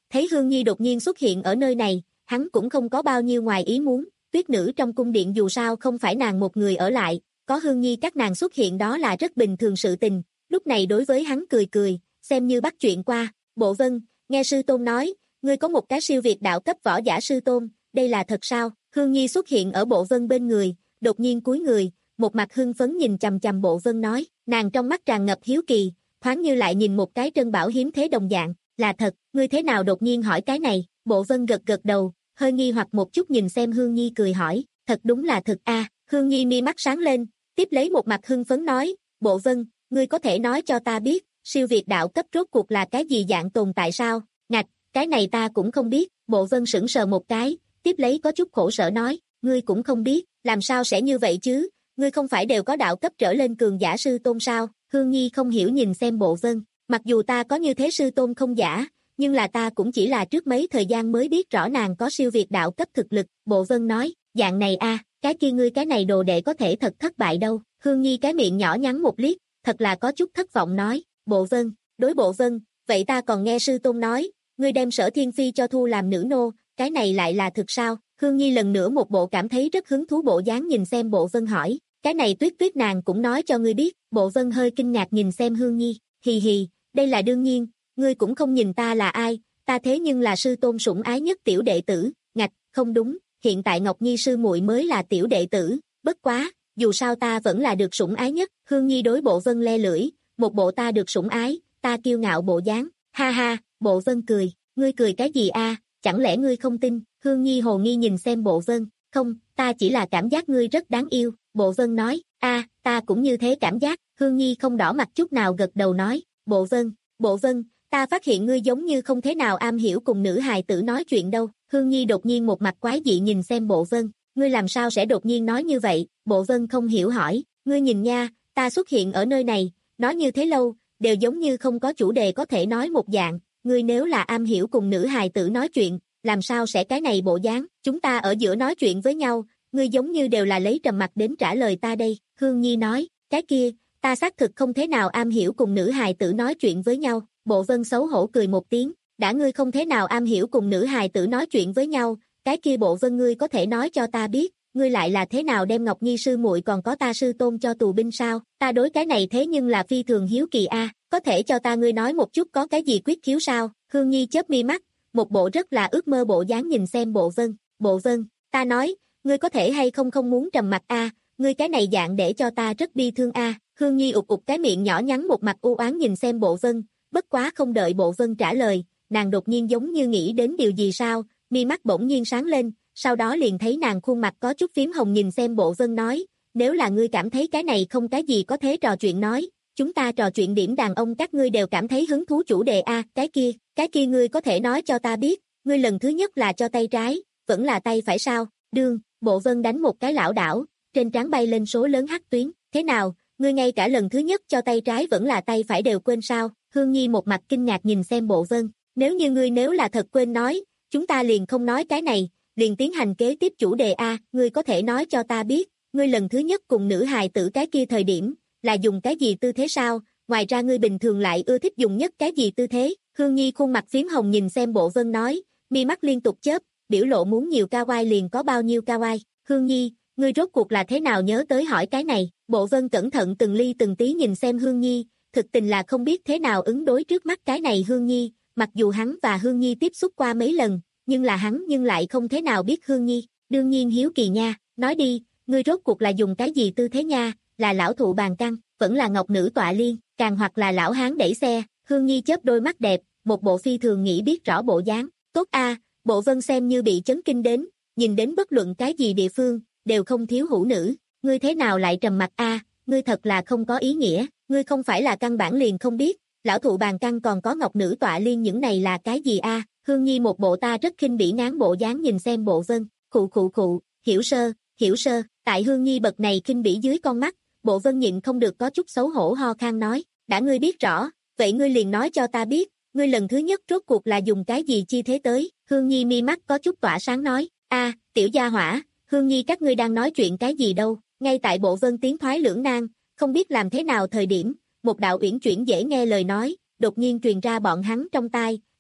Thấy Hương Nhi đột nhiên xuất hiện ở nơi này, hắn cũng không có bao nhiêu ngoài ý muốn, tuyết nữ trong cung điện dù sao không phải nàng một người ở lại, có Hương Nhi các nàng xuất hiện đó là rất bình thường sự tình, lúc này đối với hắn cười cười, xem như bắt chuyện qua, Bộ Vân, nghe sư tôn nói, ngươi có một cái siêu việt đạo cấp võ giả sư tôn, đây là thật sao? Hương Nhi xuất hiện ở Bộ Vân bên người, đột nhiên cúi người, một mặt hưng phấn nhìn chằm chằm Bộ Vân nói, nàng trong mắt tràn ngập hiếu kỳ, thoáng như lại nhìn một cái trân bảo hiếm thế đồng dạng, là thật, ngươi thế nào đột nhiên hỏi cái này? Bộ Vân gật gật đầu, hơi nghi hoặc một chút nhìn xem Hương Nhi cười hỏi, thật đúng là thật a. À. Hương Nhi mi mắt sáng lên, tiếp lấy một mặt hưng phấn nói, Bộ Vân, ngươi có thể nói cho ta biết, siêu việt đạo cấp rốt cuộc là cái gì dạng tồn tại sao? Ngạch, cái này ta cũng không biết, Bộ Vân sững sờ một cái, tiếp lấy có chút khổ sở nói, ngươi cũng không biết, làm sao sẽ như vậy chứ, ngươi không phải đều có đạo cấp trở lên cường giả sư tôn sao? Hương Nhi không hiểu nhìn xem Bộ Vân, mặc dù ta có như thế sư tôn không giả, nhưng là ta cũng chỉ là trước mấy thời gian mới biết rõ nàng có siêu việt đạo cấp thực lực, Bộ Vân nói, dạng này a, à, cái kia ngươi cái này đồ đệ có thể thật thất bại đâu, Hương Nhi cái miệng nhỏ nhắn một liếc, thật là có chút thất vọng nói, Bộ Vân, đối Bộ Vân, vậy ta còn nghe sư tôn nói, ngươi đem Sở Thiên Phi cho thu làm nữ nô, cái này lại là thực sao? Hương Nhi lần nữa một bộ cảm thấy rất hứng thú bộ dáng nhìn xem Bộ Vân hỏi, cái này tuyết tuyết nàng cũng nói cho ngươi biết, Bộ Vân hơi kinh ngạc nhìn xem Hương Nhi, hì hì, đây là đương nhiên, ngươi cũng không nhìn ta là ai, ta thế nhưng là sư tôn sủng ái nhất tiểu đệ tử, ngạch, không đúng, hiện tại Ngọc Nhi sư muội mới là tiểu đệ tử, bất quá, dù sao ta vẫn là được sủng ái nhất, Hương Nhi đối Bộ Vân le lưỡi, một bộ ta được sủng ái, ta kiêu ngạo bộ dáng, ha ha, Bộ Vân cười, ngươi cười cái gì a? Chẳng lẽ ngươi không tin? Hương Nhi hồ nghi nhìn xem Bộ Vân, không, ta chỉ là cảm giác ngươi rất đáng yêu, Bộ Vân nói, a, ta cũng như thế cảm giác, Hương Nhi không đỏ mặt chút nào gật đầu nói, Bộ Vân, Bộ Vân, ta phát hiện ngươi giống như không thế nào am hiểu cùng nữ hài tử nói chuyện đâu, Hương Nhi đột nhiên một mặt quái dị nhìn xem Bộ Vân, ngươi làm sao sẽ đột nhiên nói như vậy, Bộ Vân không hiểu hỏi, ngươi nhìn nha, ta xuất hiện ở nơi này, nói như thế lâu, đều giống như không có chủ đề có thể nói một dạng, ngươi nếu là am hiểu cùng nữ hài tử nói chuyện, làm sao sẽ cái này bộ dáng, chúng ta ở giữa nói chuyện với nhau, ngươi giống như đều là lấy trầm mặc đến trả lời ta đây, Hương Nhi nói, cái kia, ta xác thực không thế nào am hiểu cùng nữ hài tử nói chuyện với nhau, Bộ Vân xấu hổ cười một tiếng, đã ngươi không thế nào am hiểu cùng nữ hài tử nói chuyện với nhau, cái kia Bộ Vân ngươi có thể nói cho ta biết, ngươi lại là thế nào đem Ngọc Nhi sư muội còn có ta sư tôn cho tù binh sao, ta đối cái này thế nhưng là phi thường hiếu kỳ a, à, có thể cho ta ngươi nói một chút có cái gì quyết khiếu sao, Hương Nhi chớp mi mắt, một bộ rất là ước mơ bộ dáng nhìn xem Bộ Vân, Bộ Vân, ta nói, ngươi có thể hay không không muốn trầm mặc a, à, ngươi cái này dạng để cho ta rất bi thương a, à. Hương Nhi ụt ụt cái miệng nhỏ nhắn một mặt u oán nhìn xem Bộ Vân, bất quá không đợi Bộ Vân trả lời, nàng đột nhiên giống như nghĩ đến điều gì sao, mi mắt bỗng nhiên sáng lên, sau đó liền thấy nàng khuôn mặt có chút phím hồng nhìn xem Bộ Vân nói, nếu là ngươi cảm thấy cái này không cái gì có thế trò chuyện nói, chúng ta trò chuyện điểm đàn ông các ngươi đều cảm thấy hứng thú chủ đề a, à, cái kia, cái kia ngươi có thể nói cho ta biết, ngươi lần thứ nhất là cho tay trái, vẫn là tay phải sao? Đương, Bộ Vân đánh một cái lảo đảo, trên trán bay lên số lớn hắc tuyến, thế nào, ngươi ngay cả lần thứ nhất cho tay trái vẫn là tay phải đều quên sao? Hương Nhi một mặt kinh ngạc nhìn xem Bộ Vân, nếu như ngươi nếu là thật quên nói, chúng ta liền không nói cái này, liền tiến hành kế tiếp chủ đề a, à, ngươi có thể nói cho ta biết, ngươi lần thứ nhất cùng nữ hài tử cái kia thời điểm, là dùng cái gì tư thế sao, ngoài ra ngươi bình thường lại ưa thích dùng nhất cái gì tư thế, Hương Nhi khuôn mặt phím hồng nhìn xem Bộ Vân nói, mi mắt liên tục chớp, biểu lộ muốn nhiều cao oai liền có bao nhiêu cao oai, Hương Nhi, ngươi rốt cuộc là thế nào nhớ tới hỏi cái này, Bộ Vân cẩn thận từng ly từng tí nhìn xem Hương Nhi, thực tình là không biết thế nào ứng đối trước mắt cái này Hương Nhi, mặc dù hắn và Hương Nhi tiếp xúc qua mấy lần, nhưng là hắn nhưng lại không thế nào biết Hương Nhi, đương nhiên hiếu kỳ nha, nói đi, ngươi rốt cuộc là dùng cái gì tư thế nha, là lão thụ bàn căn, vẫn là ngọc nữ tọa liên, càng hoặc là lão hán đẩy xe, Hương Nhi chớp đôi mắt đẹp, một bộ phi thường nghĩ biết rõ bộ dáng, tốt a, Bộ Vân xem như bị chấn kinh đến, nhìn đến bất luận cái gì địa phương, đều không thiếu hữu nữ, ngươi thế nào lại trầm mặc a, ngươi thật là không có ý nghĩa, ngươi không phải là căn bản liền không biết, lão thụ bàn căn còn có ngọc nữ tọa liên những này là cái gì a, Hương Nhi một bộ ta rất khinh bỉ ngán bộ dáng nhìn xem Bộ Vân, khụ khụ khụ, hiểu sơ, hiểu sơ, tại Hương Nhi bậc này khinh bỉ dưới con mắt, Bộ Vân nhịn không được có chút xấu hổ ho khan nói, đã ngươi biết rõ, vậy ngươi liền nói cho ta biết, ngươi lần thứ nhất rốt cuộc là dùng cái gì chi thế tới, Hương Nhi mi mắt có chút tỏa sáng nói, a, tiểu gia hỏa, Hương Nhi các ngươi đang nói chuyện cái gì đâu, ngay tại Bộ Vân tiến thoái lưỡng nan, không biết làm thế nào thời điểm, một đạo uyển chuyển dễ nghe lời nói, đột nhiên truyền ra bọn hắn trong tai,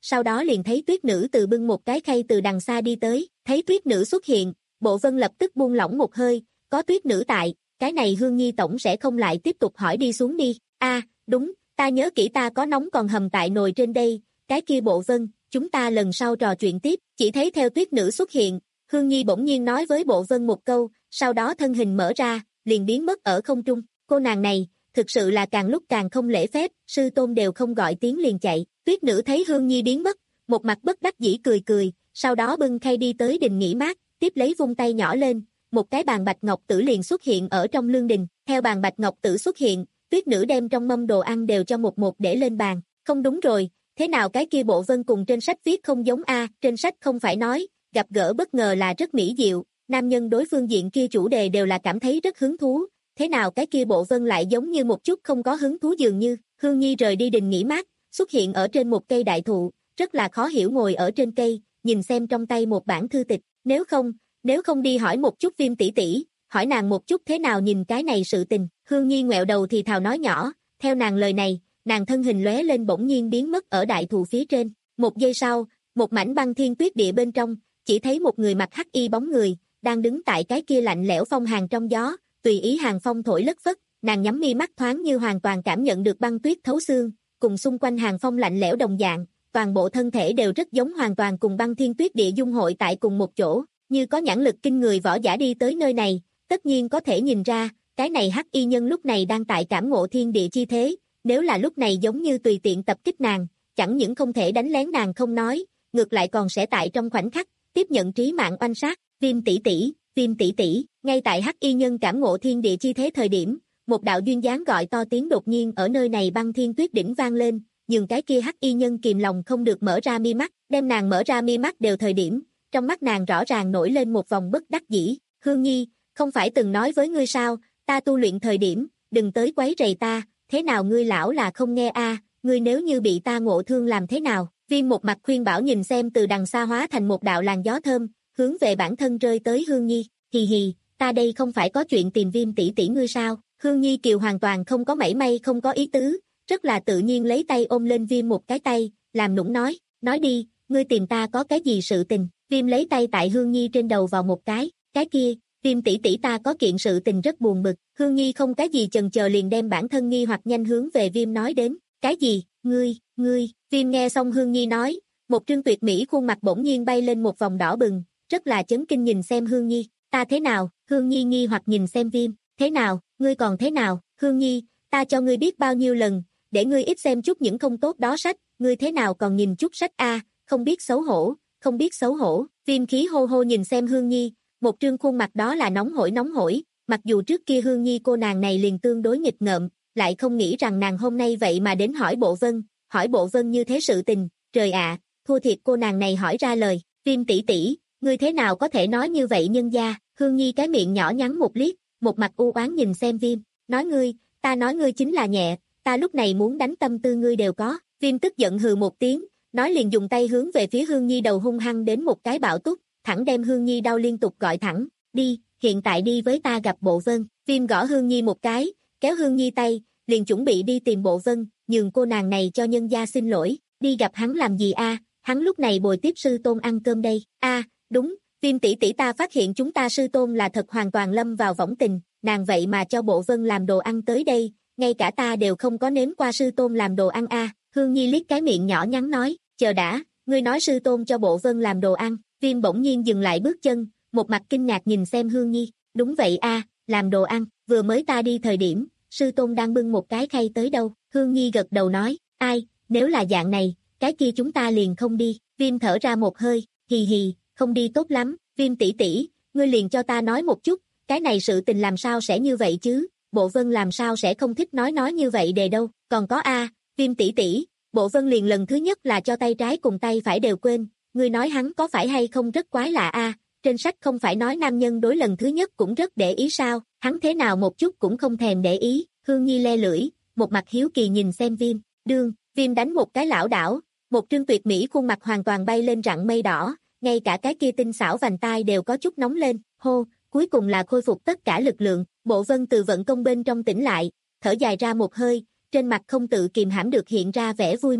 sau đó liền thấy tuyết nữ từ bưng một cái khay từ đằng xa đi tới, thấy tuyết nữ xuất hiện, Bộ Vân lập tức buông lỏng một hơi, có tuyết nữ tại, cái này Hương Nhi tổng sẽ không lại tiếp tục hỏi đi xuống đi, a à, đúng, ta nhớ kỹ ta có nóng còn hầm tại nồi trên đây, cái kia Bộ Vân, chúng ta lần sau trò chuyện tiếp, chỉ thấy theo tuyết nữ xuất hiện, Hương Nhi bỗng nhiên nói với Bộ Vân một câu, sau đó thân hình mở ra, liền biến mất ở không trung, cô nàng này, thực sự là càng lúc càng không lễ phép, sư tôn đều không gọi tiếng liền chạy, tuyết nữ thấy Hương Nhi biến mất, một mặt bất đắc dĩ cười cười, sau đó bưng khay đi tới đình nghỉ mát, tiếp lấy vung tay nhỏ lên, một cái bàn bạch ngọc tử liền xuất hiện ở trong lương đình, theo bàn bạch ngọc tử xuất hiện, tuyết nữ đem trong mâm đồ ăn đều cho một một để lên bàn, không đúng rồi, thế nào cái kia Bộ Vân cùng trên sách viết không giống a, trên sách không phải nói, gặp gỡ bất ngờ là rất mỹ diệu, nam nhân đối phương diện kia chủ đề đều là cảm thấy rất hứng thú, thế nào cái kia Bộ Vân lại giống như một chút không có hứng thú dường như, Hương Nhi rời đi đình nghỉ mát, xuất hiện ở trên một cây đại thụ, rất là khó hiểu ngồi ở trên cây, nhìn xem trong tay một bản thư tịch, nếu không, nếu không đi hỏi một chút Viêm tỷ tỷ, hỏi nàng một chút thế nào nhìn cái này sự tình, Hương Nhi ngoẹo đầu thì thào nói nhỏ, theo nàng lời này, nàng thân hình lóe lên bỗng nhiên biến mất ở đại thụ phía trên, một giây sau, một mảnh băng thiên tuyết địa bên trong, chỉ thấy một người mặc hắc y bóng người, đang đứng tại cái kia lạnh lẽo phong hàn trong gió, tùy ý hàng phong thổi lất phất, nàng nhắm mi mắt thoáng như hoàn toàn cảm nhận được băng tuyết thấu xương, cùng xung quanh hàng phong lạnh lẽo đồng dạng, toàn bộ thân thể đều rất giống hoàn toàn cùng băng thiên tuyết địa dung hội tại cùng một chỗ, như có nhãn lực kinh người võ giả đi tới nơi này, tất nhiên có thể nhìn ra, cái này hắc y nhân lúc này đang tại cảm ngộ thiên địa chi thế, nếu là lúc này giống như tùy tiện tập kích nàng, chẳng những không thể đánh lén nàng không nói, ngược lại còn sẽ tại trong khoảnh khắc tiếp nhận trí mạng oanh sát, Viêm tỷ tỷ, Viêm tỷ tỷ, ngay tại hắc y nhân cảm ngộ thiên địa chi thế thời điểm, một đạo duyên dáng gọi to tiếng đột nhiên ở nơi này băng thiên tuyết đỉnh vang lên, nhưng cái kia hắc y nhân kìm lòng không được mở ra mi mắt, đem nàng mở ra mi mắt đều thời điểm, trong mắt nàng rõ ràng nổi lên một vòng bất đắc dĩ, Hương Nhi, không phải từng nói với ngươi sao, ta tu luyện thời điểm, đừng tới quấy rầy ta, thế nào ngươi lão là không nghe a, ngươi nếu như bị ta ngộ thương làm thế nào, Viêm một mặt khuyên bảo nhìn xem từ đằng xa hóa thành một đạo làn gió thơm, hướng về bản thân rơi tới Hương Nhi, hì hì, ta đây không phải có chuyện tìm Viêm tỷ tỷ ngươi sao, Hương Nhi kiều hoàn toàn không có mảy may không có ý tứ, rất là tự nhiên lấy tay ôm lên Viêm một cái tay, làm nũng nói, nói đi, ngươi tìm ta có cái gì sự tình, Viêm lấy tay tại Hương Nhi trên đầu vào một cái, cái kia, Viêm tỷ tỷ ta có kiện sự tình rất buồn bực, Hương Nhi không cái gì chần chờ liền đem bản thân nghi hoặc nhanh hướng về Viêm nói đến, cái gì, ngươi, ngươi, Viêm nghe xong Hương Nhi nói, một trương tuyệt mỹ khuôn mặt bỗng nhiên bay lên một vòng đỏ bừng, rất là chấn kinh nhìn xem Hương Nhi, ta thế nào, Hương Nhi nghi hoặc nhìn xem Viêm, thế nào, ngươi còn thế nào, Hương Nhi, ta cho ngươi biết bao nhiêu lần, để ngươi ít xem chút những không tốt đó sách, ngươi thế nào còn nhìn chút sách a, không biết xấu hổ, không biết xấu hổ, Viêm khí hô hô nhìn xem Hương Nhi, một trương khuôn mặt đó là nóng hổi nóng hổi, mặc dù trước kia Hương Nhi cô nàng này liền tương đối nghịch ngợm, lại không nghĩ rằng nàng hôm nay vậy mà đến hỏi Bộ Vân, hỏi Bộ Vân như thế sự tình, trời ạ, thua thiệt cô nàng này hỏi ra lời, Viêm tỷ tỷ, ngươi thế nào có thể nói như vậy nhân gia, Hương Nhi cái miệng nhỏ nhắn một liếc, một mặt u oán nhìn xem Viêm, nói ngươi, ta nói ngươi chính là nhẹ, ta lúc này muốn đánh tâm tư ngươi đều có, Viêm tức giận hừ một tiếng, nói liền dùng tay hướng về phía Hương Nhi đầu hung hăng đến một cái bạo túc, thẳng đem Hương Nhi đau liên tục gọi thẳng, đi, hiện tại đi với ta gặp Bộ Vân, Viêm gõ Hương Nhi một cái, kéo Hương Nhi tay, liền chuẩn bị đi tìm Bộ Vân, nhường cô nàng này cho nhân gia xin lỗi, đi gặp hắn làm gì a? Hắn lúc này bồi tiếp sư tôn ăn cơm đây, a, đúng, Viêm tỷ tỷ ta phát hiện chúng ta sư tôn là thật hoàn toàn lâm vào võng tình, nàng vậy mà cho Bộ Vân làm đồ ăn tới đây, ngay cả ta đều không có nếm qua sư tôn làm đồ ăn a. Hương Nhi liếc cái miệng nhỏ nhắn nói, chờ đã, ngươi nói sư tôn cho Bộ Vân làm đồ ăn, Viêm bỗng nhiên dừng lại bước chân, một mặt kinh ngạc nhìn xem Hương Nhi, đúng vậy a, làm đồ ăn, vừa mới ta đi thời điểm, sư tôn đang bưng một cái khay tới đâu, Hương Nhi gật đầu nói, ai, nếu là dạng này, cái kia chúng ta liền không đi, Viêm thở ra một hơi, hì hì, không đi tốt lắm, Viêm tỷ tỷ, ngươi liền cho ta nói một chút, cái này sự tình làm sao sẽ như vậy chứ, Bộ Vân làm sao sẽ không thích nói nói như vậy đề đâu, còn có a, Viêm tỷ tỷ, Bộ Vân liền lần thứ nhất là cho tay trái cùng tay phải đều quên, ngươi nói hắn có phải hay không rất quái lạ a, trên sách không phải nói nam nhân đối lần thứ nhất cũng rất để ý sao, hắn thế nào một chút cũng không thèm để ý, Hương Nhi le lưỡi, một mặt hiếu kỳ nhìn xem Viêm, đương, Viêm đánh một cái lảo đảo, một trương tuyệt mỹ khuôn mặt hoàn toàn bay lên rặng mây đỏ, ngay cả cái kia tinh xảo vành tai đều có chút nóng lên, hô, cuối cùng là khôi phục tất cả lực lượng, Bộ Vân từ vận công bên trong tỉnh lại, thở dài ra một hơi, trên mặt không tự kìm hãm được hiện ra vẻ vui mừng,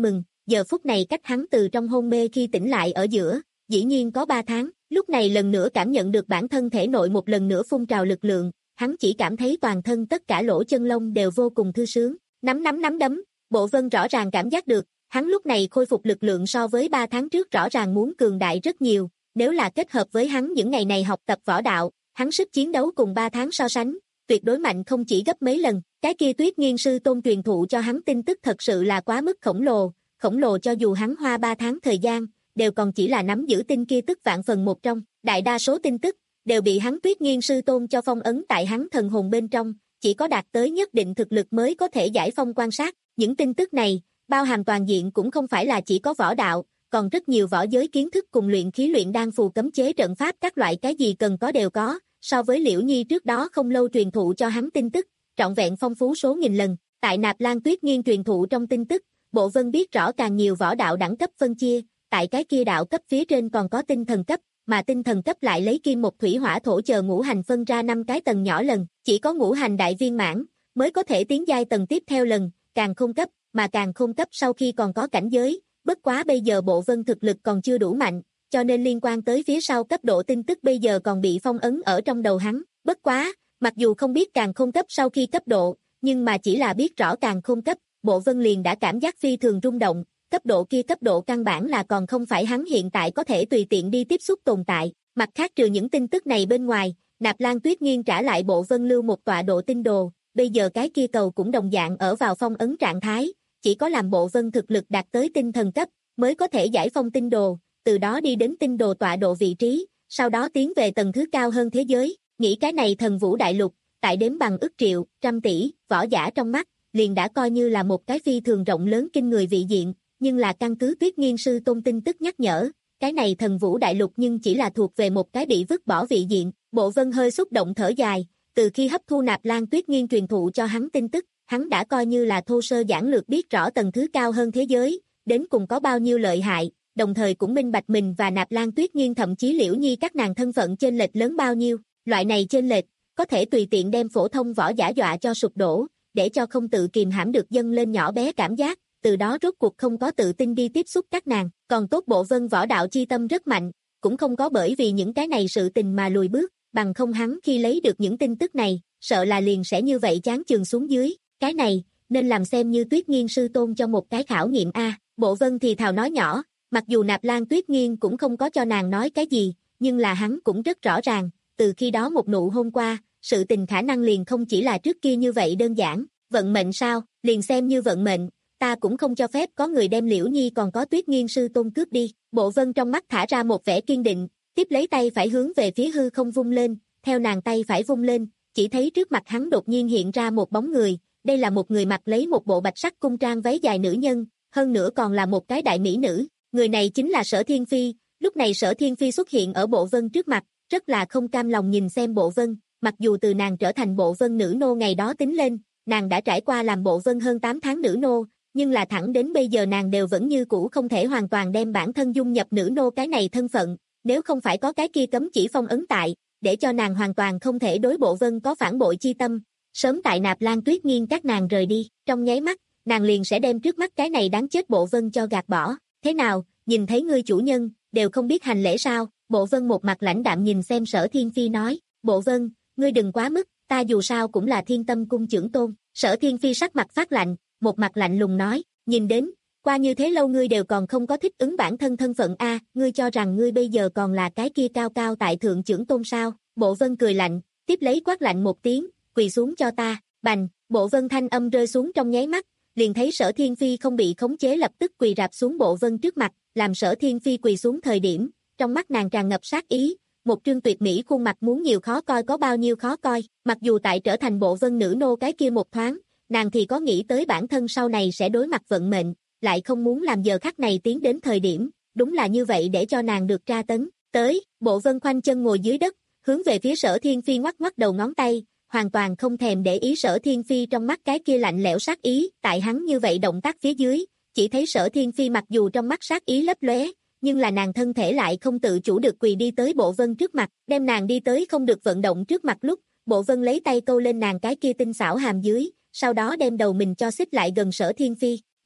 giờ phút này cách hắn từ trong hôn mê khi tỉnh lại ở giữa, dĩ nhiên có ba tháng, lúc này lần nữa cảm nhận được bản thân thể nội một lần nữa phun trào lực lượng, hắn chỉ cảm thấy toàn thân tất cả lỗ chân lông đều vô cùng thư sướng, nắm nắm nắm đấm, Bộ Vân rõ ràng cảm giác được, hắn lúc này khôi phục lực lượng so với ba tháng trước rõ ràng muốn cường đại rất nhiều, nếu là kết hợp với hắn những ngày này học tập võ đạo, hắn sức chiến đấu cùng ba tháng so sánh, tuyệt đối mạnh không chỉ gấp mấy lần, cái kia Tuyết Nghiên sư tôn truyền thụ cho hắn tin tức thật sự là quá mức khổng lồ, khổng lồ cho dù hắn hoa ba tháng thời gian, đều còn chỉ là nắm giữ tin kia tức vạn phần một trong, đại đa số tin tức, đều bị hắn Tuyết Nghiên sư tôn cho phong ấn tại hắn thần hồn bên trong, chỉ có đạt tới nhất định thực lực mới có thể giải phong quan sát, những tin tức này, bao hàm toàn diện cũng không phải là chỉ có võ đạo, còn rất nhiều võ giới kiến thức cùng luyện khí luyện đan phù cấm chế trận pháp các loại cái gì cần có đều có, so với Liễu Nhi trước đó không lâu truyền thụ cho hắn tin tức, trọn vẹn phong phú số nghìn lần, tại Nạp Lan Tuyết Nghiên truyền thụ trong tin tức, Bộ Vân biết rõ càng nhiều võ đạo đẳng cấp phân chia, tại cái kia đạo cấp phía trên còn có tinh thần cấp, mà tinh thần cấp lại lấy kim một thủy hỏa thổ chờ ngũ hành phân ra năm cái tầng nhỏ lần, chỉ có ngũ hành đại viên mãn mới có thể tiến giai tầng tiếp theo lần, càng khôn cấp, mà càng khôn cấp sau khi còn có cảnh giới, bất quá bây giờ Bộ Vân thực lực còn chưa đủ mạnh, cho nên liên quan tới phía sau cấp độ tin tức bây giờ còn bị phong ấn ở trong đầu hắn, bất quá, mặc dù không biết càng khôn cấp sau khi cấp độ, nhưng mà chỉ là biết rõ càng khôn cấp, Bộ Vân liền đã cảm giác phi thường rung động, cấp độ kia cấp độ căn bản là còn không phải hắn hiện tại có thể tùy tiện đi tiếp xúc tồn tại, mặt khác trừ những tin tức này bên ngoài, Nạp Lan Tuyết Nghiên trả lại Bộ Vân lưu một tọa độ tinh đồ, bây giờ cái kia cầu cũng đồng dạng ở vào phong ấn trạng thái, chỉ có làm Bộ Vân thực lực đạt tới tinh thần cấp, mới có thể giải phong tinh đồ, từ đó đi đến tinh đồ tọa độ vị trí, sau đó tiến về tầng thứ cao hơn thế giới, nghĩ cái này thần vũ đại lục, tại đếm bằng ức triệu, trăm tỷ, võ giả trong mắt, liền đã coi như là một cái phi thường rộng lớn kinh người vị diện, nhưng là căn cứ Tuyết Nghiên sư tôn tin tức nhắc nhở, cái này thần vũ đại lục nhưng chỉ là thuộc về một cái bị vứt bỏ vị diện, Bộ Vân hơi xúc động thở dài, từ khi hấp thu Nạp Lan Tuyết Nghiên truyền thụ cho hắn tin tức, hắn đã coi như là thô sơ giản lược biết rõ tầng thứ cao hơn thế giới, đến cùng có bao nhiêu lợi hại, đồng thời cũng minh bạch mình và Nạp Lan Tuyết Nghiên thậm chí Liễu Nhi các nàng thân phận chênh lệch lớn bao nhiêu, loại này chênh lệch, có thể tùy tiện đem phổ thông võ giả dọa cho sụp đổ, để cho không tự kìm hãm được dâng lên nhỏ bé cảm giác, từ đó rốt cuộc không có tự tin đi tiếp xúc các nàng, còn tốt Bộ Vân võ đạo chi tâm rất mạnh, cũng không có bởi vì những cái này sự tình mà lùi bước, bằng không hắn khi lấy được những tin tức này, sợ là liền sẽ như vậy chán chường xuống dưới, cái này, nên làm xem như Tuyết Nghiên sư tôn cho một cái khảo nghiệm a. Bộ Vân thì thào nói nhỏ, mặc dù Nạp Lan Tuyết Nghiên cũng không có cho nàng nói cái gì, nhưng là hắn cũng rất rõ ràng, từ khi đó một nụ hôn qua, sự tình khả năng liền không chỉ là trước kia như vậy đơn giản, vận mệnh sao, liền xem như vận mệnh, ta cũng không cho phép có người đem Liễu Nhi còn có Tuyết Nghiên sư tôn cướp đi. Bộ Vân trong mắt thả ra một vẻ kiên định, tiếp lấy tay phải hướng về phía hư không vung lên, theo nàng tay phải vung lên, chỉ thấy trước mặt hắn đột nhiên hiện ra một bóng người, đây là một người mặc lấy một bộ bạch sắc cung trang váy dài nữ nhân, hơn nữa còn là một cái đại mỹ nữ, người này chính là Sở Thiên Phi, lúc này Sở Thiên Phi xuất hiện ở Bộ Vân trước mặt, rất là không cam lòng nhìn xem Bộ Vân, mặc dù từ nàng trở thành Bộ Vân nữ nô ngày đó tính lên, nàng đã trải qua làm Bộ Vân hơn tám tháng nữ nô, nhưng là thẳng đến bây giờ nàng đều vẫn như cũ không thể hoàn toàn đem bản thân dung nhập nữ nô cái này thân phận, nếu không phải có cái kia cấm chỉ phong ấn tại, để cho nàng hoàn toàn không thể đối Bộ Vân có phản bội chi tâm, sớm tại Nạp Lan Tuyết Nghiên các nàng rời đi, trong nháy mắt, nàng liền sẽ đem trước mắt cái này đáng chết Bộ Vân cho gạt bỏ, thế nào, nhìn thấy ngươi chủ nhân, đều không biết hành lễ sao, Bộ Vân một mặt lãnh đạm nhìn xem Sở Thiên Phi nói, Bộ Vân, ngươi đừng quá mức, ta dù sao cũng là Thiên Tâm cung trưởng tôn, Sở Thiên Phi sắc mặt phát lạnh, một mặt lạnh lùng nói, nhìn đến, qua như thế lâu ngươi đều còn không có thích ứng bản thân thân phận a, ngươi cho rằng ngươi bây giờ còn là cái kia cao cao tại thượng trưởng tôn sao? Bộ Vân cười lạnh, tiếp lấy quát lạnh một tiếng, quỳ xuống cho ta, bành, Bộ Vân thanh âm rơi xuống trong nháy mắt, liền thấy Sở Thiên Phi không bị khống chế lập tức quỳ rạp xuống Bộ Vân trước mặt, làm Sở Thiên Phi quỳ xuống thời điểm, trong mắt nàng tràn ngập sát ý, một trương tuyệt mỹ khuôn mặt muốn nhiều khó coi có bao nhiêu khó coi, mặc dù tại trở thành Bộ Vân nữ nô cái kia một thoáng, nàng thì có nghĩ tới bản thân sau này sẽ đối mặt vận mệnh, lại không muốn làm giờ khắc này tiến đến thời điểm, đúng là như vậy để cho nàng được tra tấn, tới, Bộ Vân khoanh chân ngồi dưới đất, hướng về phía Sở Thiên Phi ngoắc ngoắc đầu ngón tay, hoàn toàn không thèm để ý Sở Thiên Phi trong mắt cái kia lạnh lẽo sát ý, tại hắn như vậy động tác phía dưới, chỉ thấy Sở Thiên Phi mặc dù trong mắt sát ý lấp lóe, nhưng là nàng thân thể lại không tự chủ được quỳ đi tới Bộ Vân trước mặt, đem nàng đi tới không được vận động trước mặt lúc, Bộ Vân lấy tay câu lên nàng cái kia tinh xảo hàm dưới, sau đó đem đầu mình cho xích lại gần Sở Thiên Phi,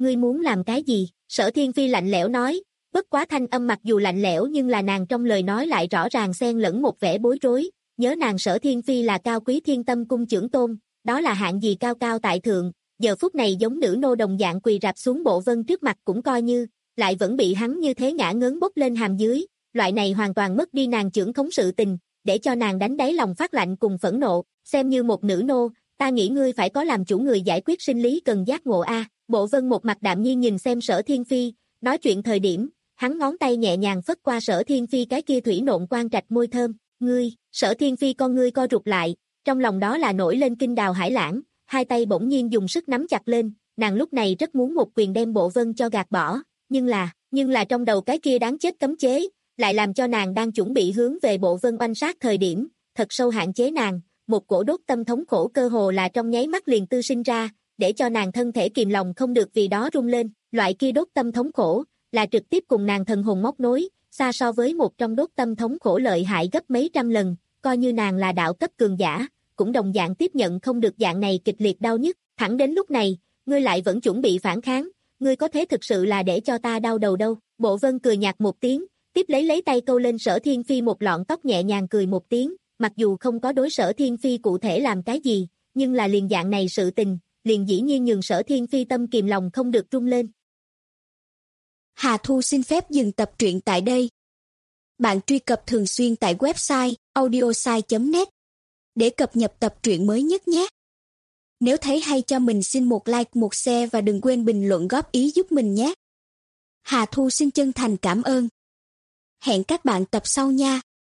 ngươi muốn làm cái gì? Sở Thiên Phi lạnh lẽo nói, bất quá thanh âm mặc dù lạnh lẽo nhưng là nàng trong lời nói lại rõ ràng xen lẫn một vẻ bối rối, nhớ nàng Sở Thiên Phi là cao quý Thiên Tâm cung trưởng tôn, đó là hạng gì cao cao tại thượng, giờ phút này giống nữ nô đồng dạng quỳ rạp xuống Bộ Vân trước mặt cũng coi như, lại vẫn bị hắn như thế ngã ngớn bốc lên hàm dưới, loại này hoàn toàn mất đi nàng trưởng khống sự tình, để cho nàng đánh đáy lòng phát lạnh cùng phẫn nộ, xem như một nữ nô, ta nghĩ ngươi phải có làm chủ người giải quyết sinh lý cần giác ngộ a. Bộ Vân một mặt đạm nhiên nhìn xem Sở Thiên Phi, nói chuyện thời điểm, hắn ngón tay nhẹ nhàng phất qua Sở Thiên Phi cái kia thủy nộn quan trạch môi thơm, ngươi, Sở Thiên Phi con ngươi co rụt lại, trong lòng đó là nổi lên kinh đào hải lãng, hai tay bỗng nhiên dùng sức nắm chặt lên, nàng lúc này rất muốn một quyền đem Bộ Vân cho gạt bỏ, nhưng là, nhưng là trong đầu cái kia đáng chết cấm chế, lại làm cho nàng đang chuẩn bị hướng về Bộ Vân oanh sát thời điểm, thật sâu hạn chế nàng, một cổ đốt tâm thống khổ cơ hồ là trong nháy mắt liền tư sinh ra, để cho nàng thân thể kìm lòng không được vì đó rung lên, loại kia đốt tâm thống khổ, là trực tiếp cùng nàng thần hồn móc nối, xa so với một trong đốt tâm thống khổ lợi hại gấp mấy trăm lần, coi như nàng là đạo cấp cường giả, cũng đồng dạng tiếp nhận không được dạng này kịch liệt đau nhức, thẳng đến lúc này, ngươi lại vẫn chuẩn bị phản kháng, ngươi có thế thực sự là để cho ta đau đầu đâu. Bộ Vân cười nhạt một tiếng, tiếp lấy lấy tay câu lên Sở Thiên Phi một lọn tóc nhẹ nhàng cười một tiếng, mặc dù không có đối Sở Thiên Phi cụ thể làm cái gì, nhưng là liền dạng này sự tình, liền dĩ nhiên nhường Sở Thiên Phi tâm kìm lòng không được rung lên. Hà Thu xin phép dừng tập truyện tại đây. Bạn truy cập thường xuyên tại website audiosai chấm net để cập nhật tập truyện mới nhất nhé. Nếu thấy hay cho mình xin một like, một share và đừng quên bình luận góp ý giúp mình nhé. Hà Thu xin chân thành cảm ơn. Hẹn các bạn tập sau nha.